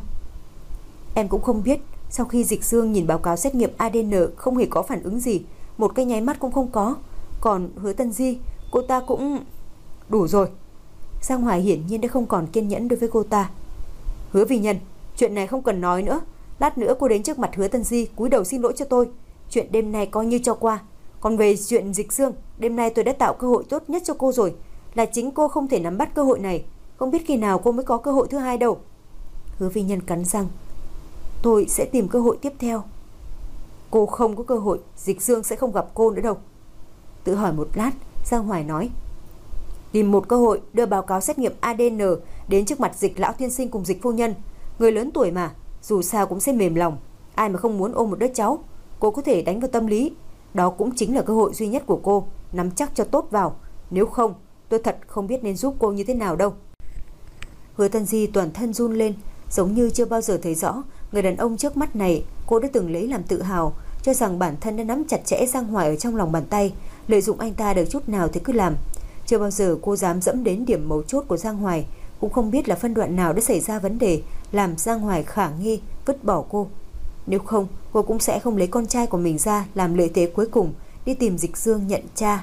Em cũng không biết. Sau khi Dịch Dương nhìn báo cáo xét nghiệm ADN không hề có phản ứng gì, một cái nháy mắt cũng không có. Còn Hứa Tân Di, cô ta cũng... Đủ rồi. Giang Hoài hiển nhiên đã không còn kiên nhẫn đối với cô ta. Hứa Vi Nhân, chuyện này không cần nói nữa. Lát nữa cô đến trước mặt Hứa Tân Di cúi đầu xin lỗi cho tôi. Chuyện đêm nay coi như cho qua. Còn về chuyện Dịch Dương, đêm nay tôi đã tạo cơ hội tốt nhất cho cô rồi. Là chính cô không thể nắm bắt cơ hội này. Không biết khi nào cô mới có cơ hội thứ hai đâu. Hứa Vi Nhân cắn răng. Tôi sẽ tìm cơ hội tiếp theo. Cô không có cơ hội, Dịch Dương sẽ không gặp cô nữa đâu. Tự hỏi một lát, Giang Hoài nói. Tìm một cơ hội đưa báo cáo xét nghiệm ADN đến trước mặt Dịch lão tiên sinh cùng Dịch phu nhân. Người lớn tuổi mà, dù sao cũng sẽ mềm lòng. Ai mà không muốn ôm một đứa cháu. Cô có thể đánh vào tâm lý. Đó cũng chính là cơ hội duy nhất của cô. Nắm chắc cho tốt vào. Nếu không, tôi thật không biết nên giúp cô như thế nào đâu. Hứa Tân Di toàn thân run lên, giống như chưa bao giờ thấy rõ người đàn ông trước mắt này. Cô đã từng lấy làm tự hào, cho rằng bản thân đã nắm chặt chẽ Giang Hoài ở trong lòng bàn tay, lợi dụng anh ta được chút nào thì cứ làm. Chưa bao giờ cô dám dẫm đến điểm mấu chốt của Giang Hoài. Cũng không biết là phân đoạn nào đã xảy ra vấn đề làm Giang Hoài khả nghi vứt bỏ cô. Nếu không, cô cũng sẽ không lấy con trai của mình ra làm lợi thế cuối cùng, đi tìm Dịch Dương nhận cha.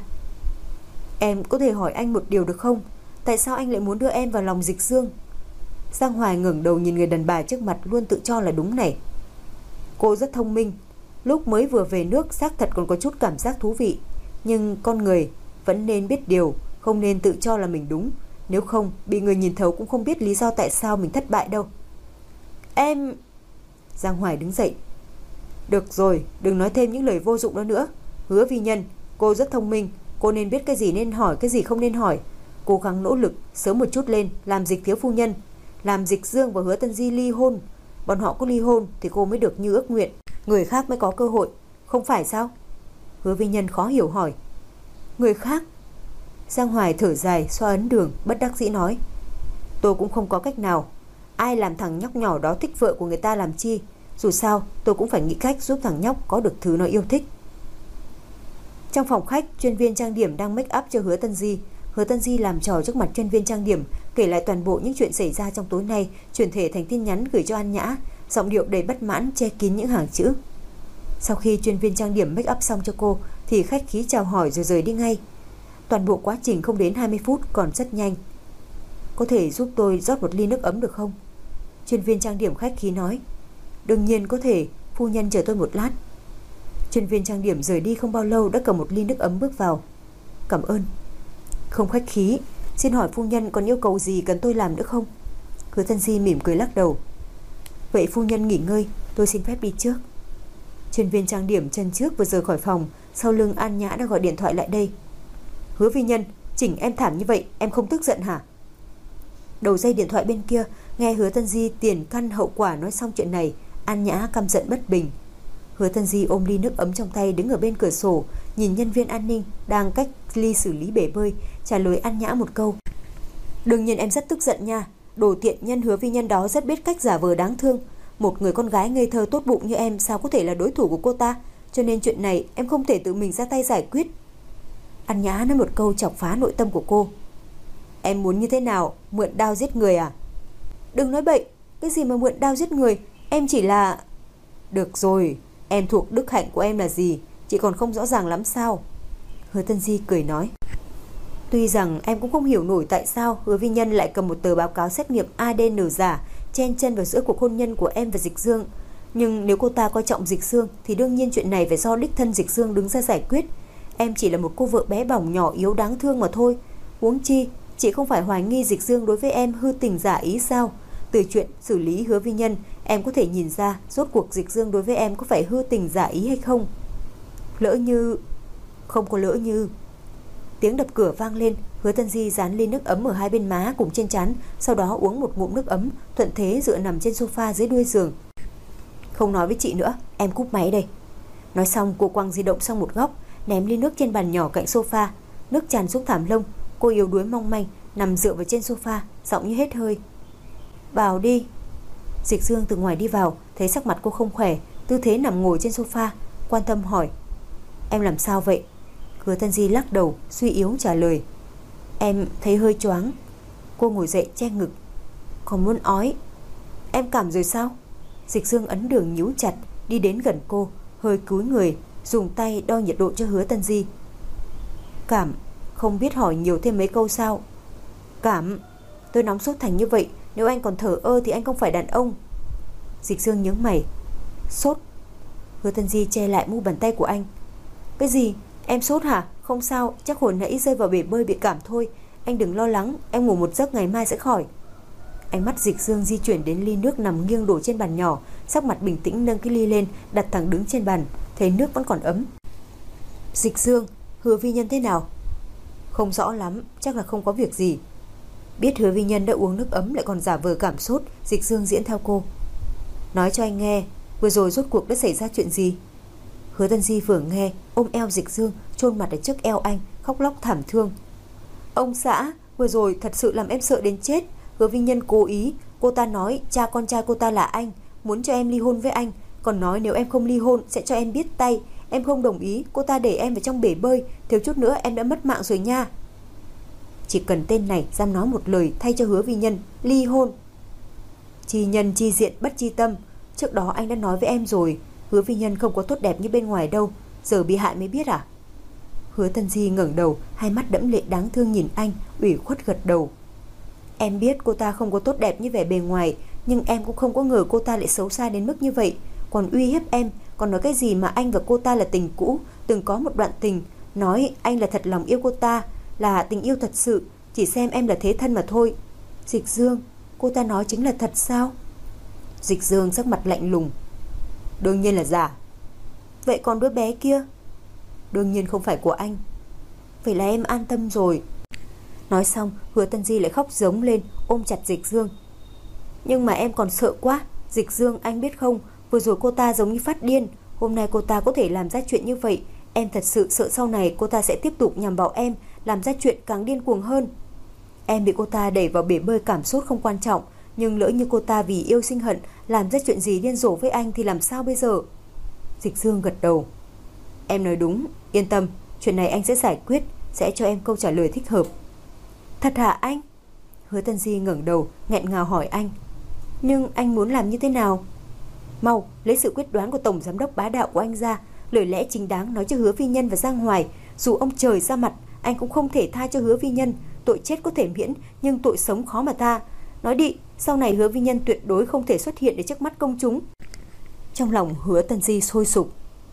Em có thể hỏi anh một điều được không? Tại sao anh lại muốn đưa em vào lòng Dịch Dương? Giang Hoài ngẩng đầu nhìn người đàn bà trước mặt luôn tự cho là đúng này. Cô rất thông minh. Lúc mới vừa về nước xác thật còn có chút cảm giác thú vị. Nhưng con người vẫn nên biết điều, không nên tự cho là mình đúng. Nếu không, bị người nhìn thấu cũng không biết lý do tại sao mình thất bại đâu. Em... Giang Hoài đứng dậy. Được rồi, đừng nói thêm những lời vô dụng đó nữa. Hứa Vi Nhân, cô rất thông minh. Cô nên biết cái gì nên hỏi, cái gì không nên hỏi. Cố gắng nỗ lực, sớm một chút lên, làm Dịch thiếu phu nhân, làm Dịch Dương và Hứa Tân Di ly hôn. Bọn họ có ly hôn thì cô mới được như ước nguyện, người khác mới có cơ hội, không phải sao? Hứa Vi Nhân khó hiểu hỏi. Người khác? Giang Hoài thở dài, xoa ấn đường, bất đắc dĩ nói. Tôi cũng không có cách nào. Ai làm thằng nhóc nhỏ đó thích vợ của người ta làm chi? Dù sao tôi cũng phải nghĩ cách giúp thằng nhóc có được thứ nó yêu thích. Trong phòng khách, chuyên viên trang điểm đang make up cho Hứa Tân Di. Hứa Tân Di làm trò trước mặt chuyên viên trang điểm, kể lại toàn bộ những chuyện xảy ra trong tối nay, chuyển thể thành tin nhắn gửi cho An Nhã, giọng điệu đầy bất mãn che kín những hàng chữ. Sau khi chuyên viên trang điểm make up xong cho cô thì khách khí chào hỏi rồi rời đi ngay. Toàn bộ quá trình không đến 20 phút, còn rất nhanh. Có thể giúp tôi rót một ly nước ấm được không? Chuyên viên trang điểm khách khí nói. Đương nhiên có thể, phu nhân chờ tôi một lát. Chuyên viên trang điểm rời đi không bao lâu đã cầm một ly nước ấm bước vào. Cảm ơn. Không khách khí. Xin hỏi phu nhân còn yêu cầu gì cần tôi làm nữa không? Hứa Tân Di mỉm cười lắc đầu. Vậy phu nhân nghỉ ngơi, tôi xin phép đi trước. Chuyên viên trang điểm chân trước vừa rời khỏi phòng, sau lưng An Nhã đã gọi điện thoại lại đây. Hứa Vi Nhân, chỉnh em thảm như vậy em không tức giận hả? Đầu dây điện thoại bên kia nghe Hứa Tân Di tiền căn hậu quả nói xong chuyện này, An Nhã căm giận bất bình. Hứa Tân Di ôm ly nước ấm trong tay đứng ở bên cửa sổ, nhìn nhân viên an ninh đang cách ly xử lý bể bơi, trả lời An Nhã một câu. Đương nhiên em rất tức giận nha. Đồ tiện nhân Hứa Vi Nhân đó rất biết cách giả vờ đáng thương. Một người con gái ngây thơ tốt bụng như em sao có thể là đối thủ của cô ta? Cho nên chuyện này em không thể tự mình ra tay giải quyết. An Nhã nói một câu chọc phá nội tâm của cô. Em muốn như thế nào? Mượn đao giết người à? Đừng nói bậy. Cái gì mà mượn đao giết người? Em chỉ là... Được rồi, em thuộc đức hạnh của em là gì? Chị còn không rõ ràng lắm sao? Hứa Tân Di cười nói. Tuy rằng em cũng không hiểu nổi tại sao Hứa Vi Nhân lại cầm một tờ báo cáo xét nghiệm ADN giả chen chân vào giữa cuộc hôn nhân của em và Dịch Dương. Nhưng nếu cô ta coi trọng Dịch Dương thì đương nhiên chuyện này phải do đích thân Dịch Dương đứng ra giải quyết. Em chỉ là một cô vợ bé bỏng nhỏ yếu đáng thương mà thôi. Huống chi, chị không phải hoài nghi Dịch Dương đối với em hư tình giả ý sao? Từ chuyện xử lý Hứa Vi Nhân, em có thể nhìn ra rốt cuộc Dịch Dương đối với em có phải hư tình giả ý hay không. Lỡ như... Không có lỡ như... Tiếng đập cửa vang lên. Hứa Tân Di dán ly nước ấm ở hai bên má cùng trên trán, sau đó uống một ngụm nước ấm, thuận thế dựa nằm trên sofa dưới đuôi giường. Không nói với chị nữa, em cúp máy đây. Nói xong cô quăng di động sang một góc, ném ly nước trên bàn nhỏ cạnh sofa. Nước tràn xuống thảm lông. Cô yếu đuối mong manh nằm dựa vào trên sofa, giọng như hết hơi. Vào đi. Dịch Dương từ ngoài đi vào, thấy sắc mặt cô không khỏe, tư thế nằm ngồi trên sofa, quan tâm hỏi: Em làm sao vậy? Hứa Tân Di lắc đầu, suy yếu trả lời: Em thấy hơi choáng. Cô ngồi dậy che ngực: Còn muốn ói. Em cảm rồi sao? Dịch Dương ấn đường nhíu chặt, đi đến gần cô, hơi cúi người, dùng tay đo nhiệt độ cho Hứa Tân Di. Cảm? Không biết hỏi nhiều thêm mấy câu sao? Cảm? Tôi nóng sốt thành như vậy, nếu anh còn thở ơ thì anh không phải đàn ông. Dịch Dương nhướng mày. Sốt? Hứa Tân Di che lại mu bàn tay của anh. Cái gì? Em sốt hả? Không sao, chắc hồi nãy rơi vào bể bơi bị cảm thôi. Anh đừng lo lắng, em ngủ một giấc ngày mai sẽ khỏi. Ánh mắt Dịch Dương di chuyển đến ly nước nằm nghiêng đổ trên bàn nhỏ, sắc mặt bình tĩnh nâng cái ly lên, đặt thẳng đứng trên bàn, thấy nước vẫn còn ấm. Dịch Dương, Hứa Vi Nhân thế nào? Không rõ lắm, chắc là không có việc gì. Biết Hứa Vi Nhân đã uống nước ấm lại còn giả vờ cảm sốt, Dịch Dương diễn theo cô. Nói cho anh nghe, vừa rồi rốt cuộc đã xảy ra chuyện gì? Hứa Tân Di vừa nghe, ôm eo Dịch Dương, chôn mặt ở trước eo anh, khóc lóc thảm thương. Ông xã, vừa rồi thật sự làm em sợ đến chết. Hứa Vi Nhân cố ý, cô ta nói cha con trai cô ta là anh, muốn cho em ly hôn với anh, còn nói nếu em không ly hôn sẽ cho em biết tay. Em không đồng ý, cô ta để em vào trong bể bơi, thiếu chút nữa em đã mất mạng rồi nha. Chỉ cần tên này dám nói một lời thay cho Hứa Vi Nhân ly hôn. Chi nhân chi diện bất chi tâm. Trước đó anh đã nói với em rồi, Hứa Vi Nhân không có tốt đẹp như bên ngoài đâu, giờ bị hại mới biết à? Hứa Tân Di ngẩng đầu, hai mắt đẫm lệ đáng thương nhìn anh, ủy khuất gật đầu. Em biết cô ta không có tốt đẹp như vẻ bề ngoài, nhưng em cũng không có ngờ cô ta lại xấu xa đến mức như vậy, còn uy hiếp em, còn nói cái gì mà anh và cô ta là tình cũ, từng có một đoạn tình, nói anh là thật lòng yêu cô ta, là tình yêu thật sự, chỉ xem em là thế thân mà thôi. Dịch Dương, cô ta nói chính là thật sao? Dịch Dương sắc mặt lạnh lùng. Đương nhiên là giả. Vậy còn đứa bé kia? Đương nhiên không phải của anh. Vậy là em an tâm rồi. Nói xong, Hứa Tân Di lại khóc giống lên, ôm chặt Dịch Dương. Nhưng mà em còn sợ quá. Dịch Dương, anh biết không, vừa rồi cô ta giống như phát điên, hôm nay cô ta có thể làm ra chuyện như vậy. Em thật sự sợ sau này cô ta sẽ tiếp tục nhằm vào em, làm ra chuyện càng điên cuồng hơn. Em bị cô ta đẩy vào bể bơi cảm sốt không quan trọng, nhưng lỡ như cô ta vì yêu sinh hận làm ra chuyện gì điên rồ với anh thì làm sao bây giờ? Dịch Dương gật đầu. Em nói đúng, yên tâm, chuyện này anh sẽ giải quyết, sẽ cho em câu trả lời thích hợp. Thật hả anh? Hứa Tân Di ngẩng đầu, nghẹn ngào hỏi anh. Nhưng anh muốn làm như thế nào? Mau, lấy sự quyết đoán của tổng giám đốc bá đạo của anh ra, lời lẽ chính đáng nói cho Hứa Vi Nhân và Giang Hoài. Dù ông trời ra mặt, anh cũng không thể tha cho Hứa Vi Nhân. Tội chết có thể miễn, nhưng tội sống khó mà tha. Nói đi, sau này Hứa Vi Nhân tuyệt đối không thể xuất hiện để trước mắt công chúng. Trong lòng Hứa Tân Di sôi sục.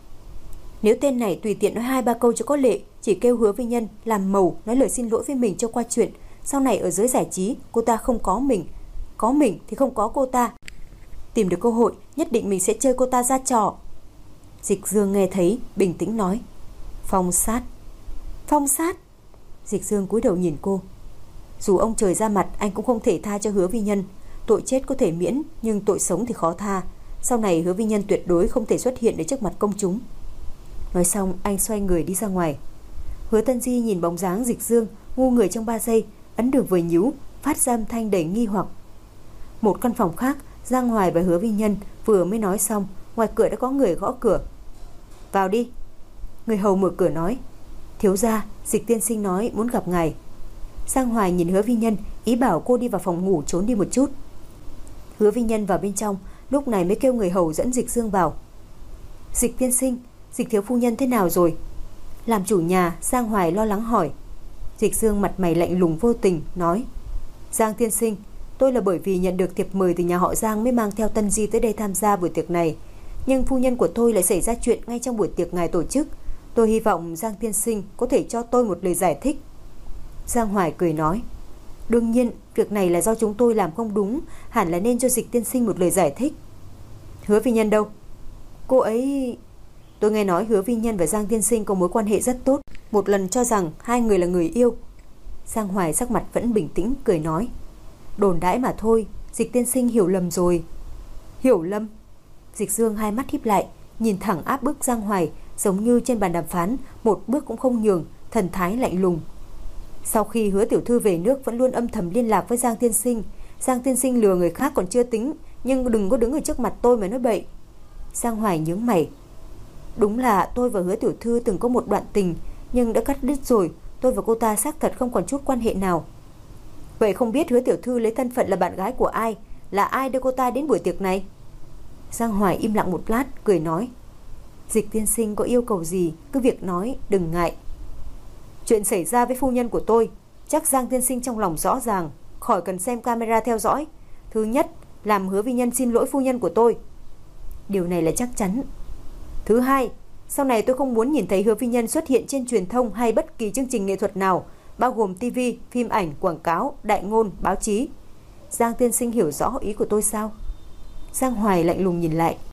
Nếu tên này tùy tiện nói 2-3 câu cho có lệ, chỉ kêu Hứa Vi Nhân làm màu, nói lời xin lỗi với mình cho qua chuyện, sau này ở giới giải trí cô ta không có mình thì không có cô ta. Tìm được cơ hội, nhất định mình sẽ chơi cô ta ra trò. Dịch Dương nghe thấy, bình tĩnh nói. Phong sát. Phong sát? Dịch Dương cúi đầu nhìn cô. Dù ông trời ra mặt, anh cũng không thể tha cho Hứa Vi Nhân. Tội chết có thể miễn, nhưng tội sống thì khó tha. Sau này Hứa Vi Nhân tuyệt đối không thể xuất hiện để trước mặt công chúng. Nói xong, anh xoay người đi ra ngoài. Hứa Tân Di nhìn bóng dáng Dịch Dương, ngu người trong 3 giây, ấn đường vừa nhíu, phát ra âm thanh đầy nghi hoặc. Một căn phòng khác, Giang Hoài và Hứa Vi Nhân vừa mới nói xong, ngoài cửa đã có người gõ cửa. Vào đi. Người hầu mở cửa nói. Thiếu gia, Dịch tiên sinh nói muốn gặp ngài. Giang Hoài nhìn Hứa Vi Nhân, ý bảo cô đi vào phòng ngủ trốn đi một chút. Hứa Vi Nhân vào bên trong, lúc này mới kêu người hầu dẫn Dịch Dương vào. Dịch tiên sinh, Dịch thiếu phu nhân thế nào rồi? Làm chủ nhà, Giang Hoài lo lắng hỏi. Dịch Dương mặt mày lạnh lùng vô tình nói. Giang tiên sinh, Tôi là bởi vì nhận được thiệp mời từ nhà họ Giang mới mang theo Tân Di tới đây tham gia buổi tiệc này. Nhưng phu nhân của tôi lại xảy ra chuyện ngay trong buổi tiệc ngài tổ chức. Tôi hy vọng Giang tiên sinh có thể cho tôi một lời giải thích. Giang Hoài cười nói, đương nhiên, việc này là do chúng tôi làm không đúng, hẳn là nên cho Dịch tiên sinh một lời giải thích. Hứa Vi Nhân đâu? Cô ấy... Tôi nghe nói Hứa Vi Nhân và Giang tiên sinh có mối quan hệ rất tốt, một lần cho rằng hai người là người yêu. Giang Hoài sắc mặt vẫn bình tĩnh cười nói, đồn đãi mà thôi, Dịch tiên sinh hiểu lầm rồi. Hiểu lầm? Dịch Dương hai mắt híp lại, nhìn thẳng áp bức Giang Hoài, giống như trên bàn đàm phán, một bước cũng không nhường, thần thái lạnh lùng. Sau khi Hứa tiểu thư về nước vẫn luôn âm thầm liên lạc với Giang tiên sinh. Giang tiên sinh lừa người khác còn chưa tính, nhưng đừng có đứng ở trước mặt tôi mà nói bậy. Giang Hoài nhướng mày. Đúng là tôi và Hứa tiểu thư từng có một đoạn tình, nhưng đã cắt đứt rồi. Tôi và cô ta xác thật không còn chút quan hệ nào. Vậy không biết Hứa tiểu thư lấy thân phận là bạn gái của ai, là ai đưa cô ta đến buổi tiệc này? Giang Hoài im lặng một lát, cười nói, Dịch tiên sinh có yêu cầu gì cứ việc nói, đừng ngại. Chuyện xảy ra với phu nhân của tôi, chắc Giang tiên sinh trong lòng rõ ràng, khỏi cần xem camera theo dõi. Thứ nhất, làm Hứa Vi Nhân xin lỗi phu nhân của tôi. Điều này là chắc chắn. Thứ hai, sau này tôi không muốn nhìn thấy Hứa Vi Nhân xuất hiện trên truyền thông hay bất kỳ chương trình nghệ thuật nào, bao gồm TV, phim ảnh, quảng cáo, đại ngôn, báo chí. Giang tiên sinh hiểu rõ ý của tôi sao? Giang Hoài lạnh lùng nhìn lại.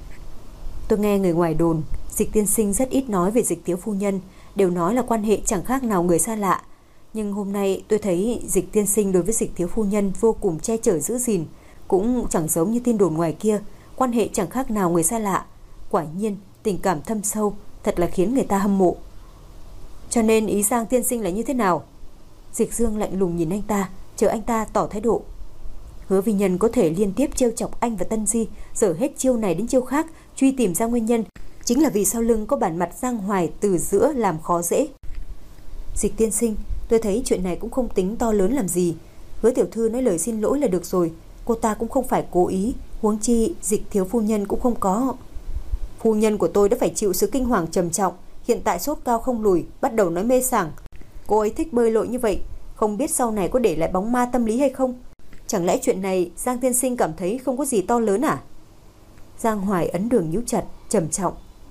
Tôi nghe người ngoài đồn, Dịch tiên sinh rất ít nói về Dịch thiếu phu nhân, đều nói là quan hệ chẳng khác nào người xa lạ. Nhưng hôm nay tôi thấy Dịch tiên sinh đối với Dịch thiếu phu nhân vô cùng che chở giữ gìn, cũng chẳng giống như tin đồn ngoài kia, quan hệ chẳng khác nào người xa lạ. Quả nhiên, tình cảm thâm sâu, thật là khiến người ta hâm mộ. Cho nên ý Giang tiên sinh là như thế nào? Dịch Dương lạnh lùng nhìn anh ta, chờ anh ta tỏ thái độ. Hứa Vi Nhân có thể liên tiếp trêu chọc anh và Tân Di, dở hết chiêu này đến chiêu khác, truy tìm ra nguyên nhân, chính là vì sau lưng có bản mặt Giang Hoài từ giữa làm khó dễ. Dịch tiên sinh, tôi thấy chuyện này cũng không tính to lớn làm gì. Hứa tiểu thư nói lời xin lỗi là được rồi, cô ta cũng không phải cố ý, huống chi Dịch thiếu phu nhân cũng không có. Phu nhân của tôi đã phải chịu sự kinh hoàng trầm trọng, hiện tại sốt cao không lùi, bắt đầu nói mê sảng. Cô ấy thích bơi lội như vậy, không biết sau này có để lại bóng ma tâm lý hay không? Chẳng lẽ chuyện này Giang tiên sinh cảm thấy không có gì to lớn à? Giang Hoài ấn đường nhíu chặt, trầm trọng.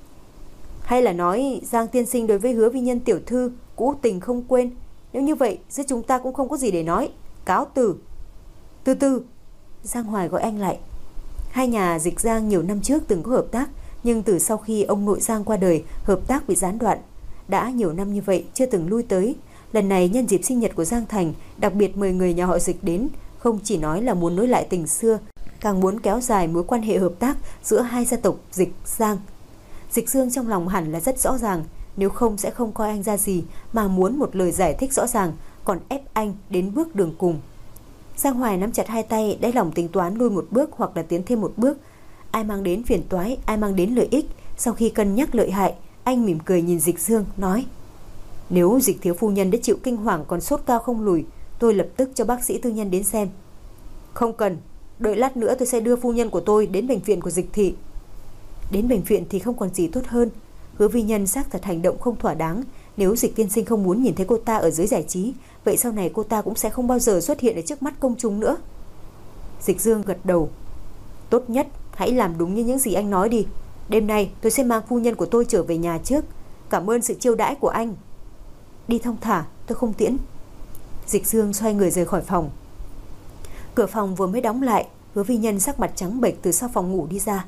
Hay là nói Giang tiên sinh đối với Hứa Vi Nhân tiểu thư cũ tình không quên? Nếu như vậy, giữa chúng ta cũng không có gì để nói. Cáo từ. Từ từ. Giang Hoài gọi anh lại. Hai nhà Dịch Giang nhiều năm trước từng có hợp tác, nhưng từ sau khi ông nội Giang qua đời, hợp tác bị gián đoạn. Đã nhiều năm như vậy chưa từng lui tới. Lần này nhân dịp sinh nhật của Giang Thành, đặc biệt mời người nhà họ Dịch đến, không chỉ nói là muốn nối lại tình xưa, càng muốn kéo dài mối quan hệ hợp tác giữa hai gia tộc Dịch Giang. Dịch Dương trong lòng hẳn là rất rõ ràng, nếu không sẽ không coi anh ra gì, mà muốn một lời giải thích rõ ràng, còn ép anh đến bước đường cùng. Giang Hoài nắm chặt hai tay, đáy lòng tính toán lui một bước hoặc là tiến thêm một bước. Ai mang đến phiền toái, ai mang đến lợi ích. Sau khi cân nhắc lợi hại, anh mỉm cười nhìn Dịch Dương, nói: Nếu Dịch thiếu phu nhân đã chịu kinh hoàng còn sốt cao không lùi, tôi lập tức cho bác sĩ tư nhân đến xem. Không cần, đợi lát nữa tôi sẽ đưa phu nhân của tôi đến bệnh viện của Dịch thị. Đến bệnh viện thì không còn gì tốt hơn. Hứa Vi Nhân xác thật hành động không thỏa đáng. Nếu Dịch tiên sinh không muốn nhìn thấy cô ta ở giới giải trí, vậy sau này cô ta cũng sẽ không bao giờ xuất hiện ở trước mắt công chúng nữa. Dịch Dương gật đầu. Tốt nhất hãy làm đúng như những gì anh nói đi. Đêm nay tôi sẽ mang phu nhân của tôi trở về nhà trước. Cảm ơn sự chiêu đãi của anh. Đi thong thả, tôi không tiễn. Dịch Dương xoay người rời khỏi phòng. Cửa phòng vừa mới đóng lại, Hứa Vi Nhân sắc mặt trắng bệch từ sau phòng ngủ đi ra.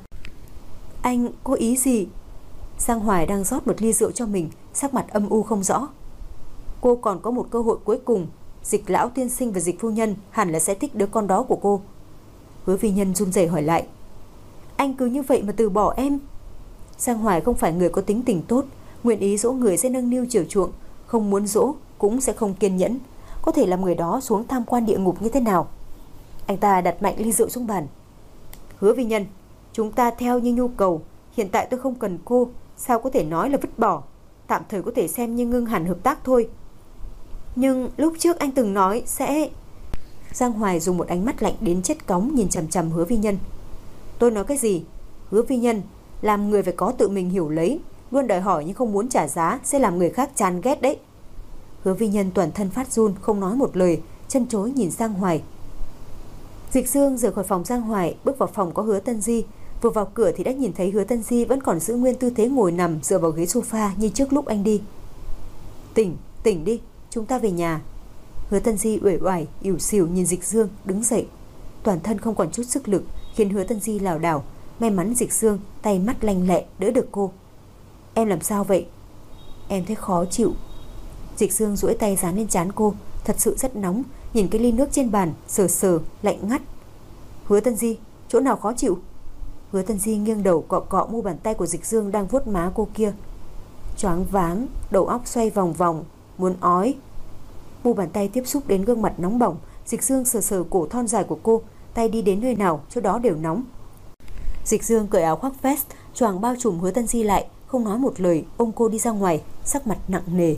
Anh có ý gì? Giang Hoài đang rót một ly rượu cho mình, sắc mặt âm u không rõ. Cô còn có một cơ hội cuối cùng. Dịch lão tiên sinh và Dịch phu nhân hẳn là sẽ thích đứa con đó của cô. Hứa Vi Nhân run rẩy hỏi lại: Anh cứ như vậy mà từ bỏ em? Giang Hoài không phải người có tính tình tốt, nguyện ý dỗ người sẽ nâng niu chiều chuộng, không muốn dỗ cũng sẽ không kiên nhẫn. Có thể làm người đó xuống tham quan địa ngục như thế nào? Anh ta đặt mạnh ly rượu xuống bàn. Hứa Vi Nhân, chúng ta theo như nhu cầu. Hiện tại tôi không cần cô, sao có thể nói là vứt bỏ? Tạm thời có thể xem như ngưng hẳn hợp tác thôi. Nhưng lúc trước anh từng nói sẽ... Giang Hoài dùng một ánh mắt lạnh đến chết cóng nhìn chằm chằm Hứa Vi Nhân. Tôi nói cái gì? Hứa Vi Nhân, làm người phải có tự mình hiểu lấy. Luôn đòi hỏi nhưng không muốn trả giá sẽ làm người khác chán ghét đấy. Hứa Vi Nhân toàn thân phát run, không nói một lời, chân chối nhìn Giang Hoài. Dịch Dương rời khỏi phòng Giang Hoài, bước vào phòng có Hứa Tân Di. Vừa vào cửa thì đã nhìn thấy Hứa Tân Di vẫn còn giữ nguyên tư thế ngồi nằm dựa vào ghế sofa như trước lúc anh đi. Tỉnh đi, chúng ta về nhà. Hứa Tân Di uể oải, ỉu xìu nhìn Dịch Dương đứng dậy. Toàn thân không còn chút sức lực, khiến Hứa Tân Di lảo đảo. May mắn Dịch Dương tay mắt lanh lẹ đỡ được cô. Em làm sao vậy? Em thấy khó chịu. Dịch Dương duỗi tay dán lên trán cô, thật sự rất nóng. Nhìn cái ly nước trên bàn, sờ lạnh ngắt. Hứa Tân Di, chỗ nào khó chịu? Hứa Tân Di nghiêng đầu cọ cọ mu bàn tay của Dịch Dương đang vuốt má cô kia. Choáng váng, đầu óc xoay vòng vòng, muốn ói. Mu bàn tay tiếp xúc đến gương mặt nóng bỏng. Dịch Dương sờ cổ thon dài của cô, tay đi đến nơi nào chỗ đó đều nóng. Dịch Dương cởi áo khoác vest, choàng bao trùm Hứa Tân Di lại, không nói một lời, ôm cô đi ra ngoài, sắc mặt nặng nề.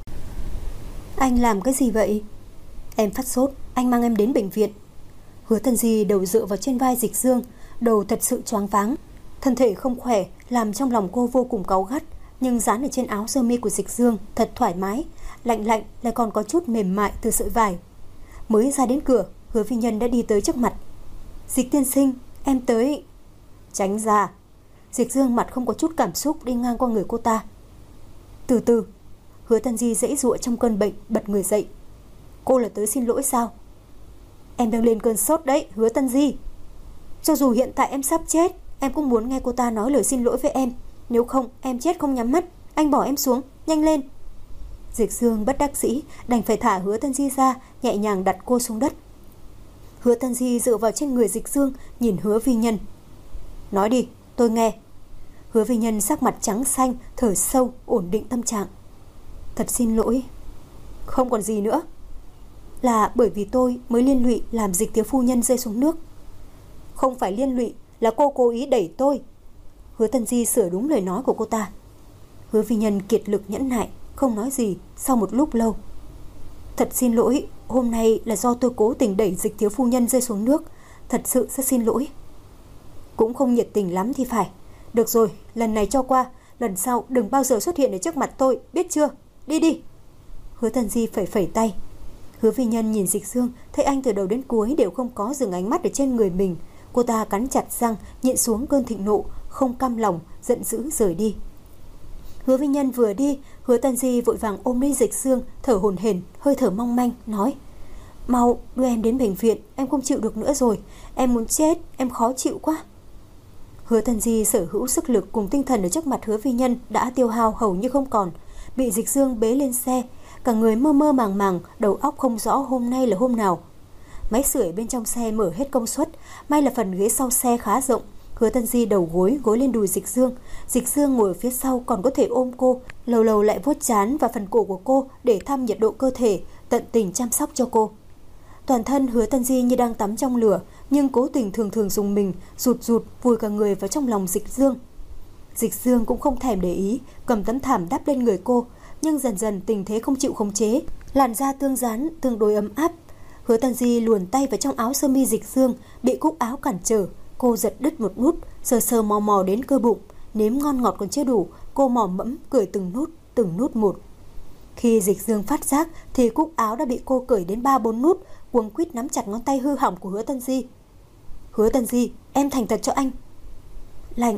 Anh làm cái gì vậy? Em phát sốt, anh mang em đến bệnh viện. Hứa Tân Di đầu dựa vào trên vai Dịch Dương, đầu thật sự choáng váng. Thân thể không khỏe làm trong lòng cô vô cùng cáu gắt, nhưng dán ở trên áo sơ mi của Dịch Dương thật thoải mái, lạnh lại còn có chút mềm mại từ sợi vải. Mới ra đến cửa, Hứa Phi Nhân đã đi tới trước mặt. Dịch tiên sinh, em tới. Tránh ra. Dịch Dương mặt không có chút cảm xúc đi ngang qua người cô ta. Từ từ. Hứa Tân Di giãy giụa trong cơn bệnh, bật người dậy. Cô là tới xin lỗi sao? Em đang lên cơn sốt đấy, Hứa Tân Di. Cho dù hiện tại em sắp chết, em cũng muốn nghe cô ta nói lời xin lỗi với em. Nếu không, em chết không nhắm mắt. Anh bỏ em xuống, nhanh lên. Dịch Dương bất đắc dĩ đành phải thả Hứa Tân Di ra, nhẹ nhàng đặt cô xuống đất. Hứa Tân Di dựa vào trên người Dịch Dương, nhìn Hứa Vi Nhân. Nói đi, tôi nghe. Hứa Vi Nhân sắc mặt trắng xanh, thở sâu, ổn định tâm trạng. Thật xin lỗi. Không còn gì nữa. Là bởi vì tôi mới liên lụy làm Dịch thiếu phu nhân rơi xuống nước. Không phải liên lụy, là cô cố ý đẩy tôi. Hứa Tân Di sửa đúng lời nói của cô ta. Hứa Vi Nhân kiệt lực nhẫn nại, không nói gì. Sau một lúc lâu, thật xin lỗi, hôm nay là do tôi cố tình đẩy Dịch thiếu phu nhân rơi xuống nước. Thật sự rất xin lỗi. Cũng không nhiệt tình lắm thì phải. Được rồi, lần này cho qua, lần sau đừng bao giờ xuất hiện ở trước mặt tôi, biết chưa? Đi đi. Hứa Tân Di phẩy tay. Hứa Vi Nhân nhìn Dịch Dương, thấy anh từ đầu đến cuối đều không có dừng ánh mắt ở trên người mình. Cô ta cắn chặt răng, nhịn xuống cơn thịnh nộ, không cam lòng, giận dữ rời đi. Hứa Vi Nhân vừa đi, Hứa Tân Di vội vàng ôm lấy Dịch Dương, thở hổn hển, hơi thở mong manh, nói: Mau đưa em đến bệnh viện, em không chịu được nữa rồi, em muốn chết, em khó chịu quá. Hứa Tân Di sở hữu sức lực cùng tinh thần ở trước mặt Hứa Vi Nhân đã tiêu hao hầu như không còn, bị Dịch Dương bế lên xe, cả người mơ mơ màng màng, đầu óc không rõ hôm nay là hôm nào. Máy sưởi bên trong xe mở hết công suất, may là phần ghế sau xe khá rộng. Hứa Tân Di đầu gối lên đùi Dịch Dương. Dịch Dương ngồi ở phía sau còn có thể ôm cô, lâu lâu lại vuốt trán và phần cổ của cô để thăm nhiệt độ cơ thể, tận tình chăm sóc cho cô. Toàn thân Hứa Tân Di như đang tắm trong lửa, nhưng cố tình thường dùng mình, rụt vùi cả người vào trong lòng Dịch Dương. Dịch Dương cũng không thèm để ý, cầm tấm thảm đắp lên người cô, nhưng dần dần tình thế không chịu khống chế, làn da tương dán tương đối ấm áp. Hứa Tân Di luồn tay vào trong áo sơ mi Dịch Dương, bị cúc áo cản trở, cô giật đứt một nút, sờ mò đến cơ bụng, nếm ngon ngọt còn chưa đủ, cô mò mẫm cởi từng nút một. Khi Dịch Dương phát giác thì cúc áo đã bị cô cởi đến 3-4 nút, cuống quýt nắm chặt ngón tay hư hỏng của Hứa Tân Di. Hứa Tân Di, em thành thật cho anh. Lạnh.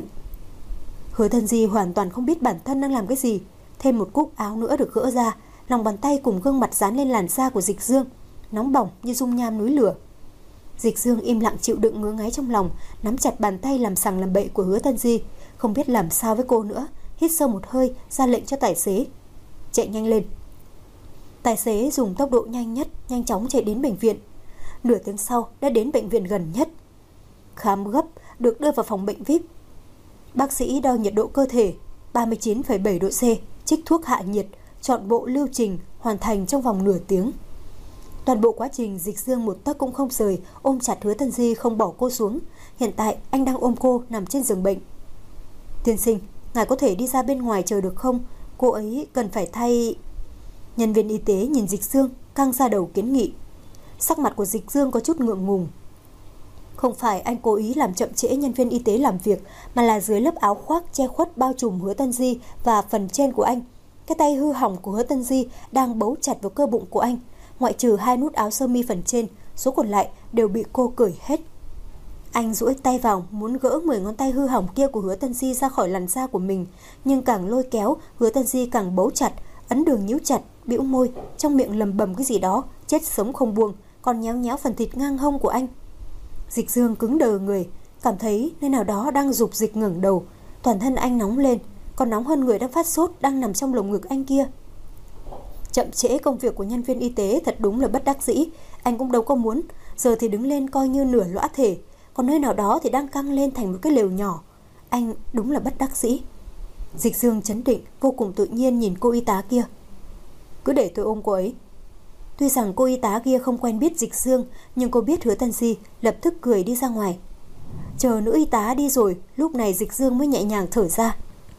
Hứa Tân Di hoàn toàn không biết bản thân đang làm cái gì. Thêm một cúc áo nữa được gỡ ra, lòng bàn tay cùng gương mặt dán lên làn da của Dịch Dương, nóng bỏng như dung nham núi lửa. Dịch Dương im lặng chịu đựng ngứa ngáy trong lòng, nắm chặt bàn tay làm sằng làm bậy của Hứa Tân Di, không biết làm sao với cô nữa. Hít sâu một hơi, ra lệnh cho tài xế chạy nhanh lên. Tài xế dùng tốc độ nhanh nhất nhanh chóng chạy đến bệnh viện. Nửa tiếng sau đã đến bệnh viện gần nhất. Khám gấp, được đưa vào phòng bệnh VIP. Bác sĩ đo nhiệt độ cơ thể 39,7 độ C, trích thuốc hạ nhiệt, chọn bộ lưu trình hoàn thành trong vòng nửa tiếng. Toàn bộ quá trình Dịch Dương một tấc cũng không rời, ôm chặt Hứa Tân Di không bỏ cô xuống. Hiện tại anh đang ôm cô nằm trên giường bệnh. Tiên sinh, ngài có thể đi ra bên ngoài chờ được không? Cô ấy cần phải thay... Nhân viên y tế nhìn Dịch Dương, căng ra đầu kiến nghị. Sắc mặt của Dịch Dương có chút ngượng ngùng. Không phải anh cố ý làm chậm trễ nhân viên y tế làm việc, mà là dưới lớp áo khoác che khuất bao trùm Hứa Tân Di và phần trên của anh, cái tay hư hỏng của Hứa Tân Di đang bấu chặt vào cơ bụng của anh. Ngoại trừ 2 nút áo sơ mi phần trên, số còn lại đều bị cô cởi hết. Anh duỗi tay vào muốn gỡ 10 ngón tay hư hỏng kia của Hứa Tân Di ra khỏi làn da của mình, nhưng càng lôi kéo, Hứa Tân Di càng bấu chặt, ấn đường nhíu chặt, bĩu môi, trong miệng lầm bầm cái gì đó, chết sống không buông, còn nhéo nhéo phần thịt ngang hông của anh. Dịch Dương cứng đờ người, cảm thấy nơi nào đó đang giục dịch ngẩng đầu, toàn thân anh nóng lên, còn nóng hơn người đang phát sốt đang nằm trong lồng ngực anh kia. Chậm trễ công việc của nhân viên y tế thật đúng là bất đắc dĩ, anh cũng đâu có muốn, giờ thì đứng lên coi như nửa lõa thể, còn nơi nào đó thì đang căng lên thành một cái lều nhỏ. Anh đúng là bất đắc dĩ. Dịch Dương trấn định, vô cùng tự nhiên nhìn cô y tá kia. Cứ để tôi ôm cô ấy. Tuy rằng cô y tá kia không quen biết Dịch Dương, nhưng cô biết Hứa Tân Di, lập tức cười đi ra ngoài. Chờ nữ y tá đi rồi, lúc này Dịch Dương mới nhẹ nhàng thở ra.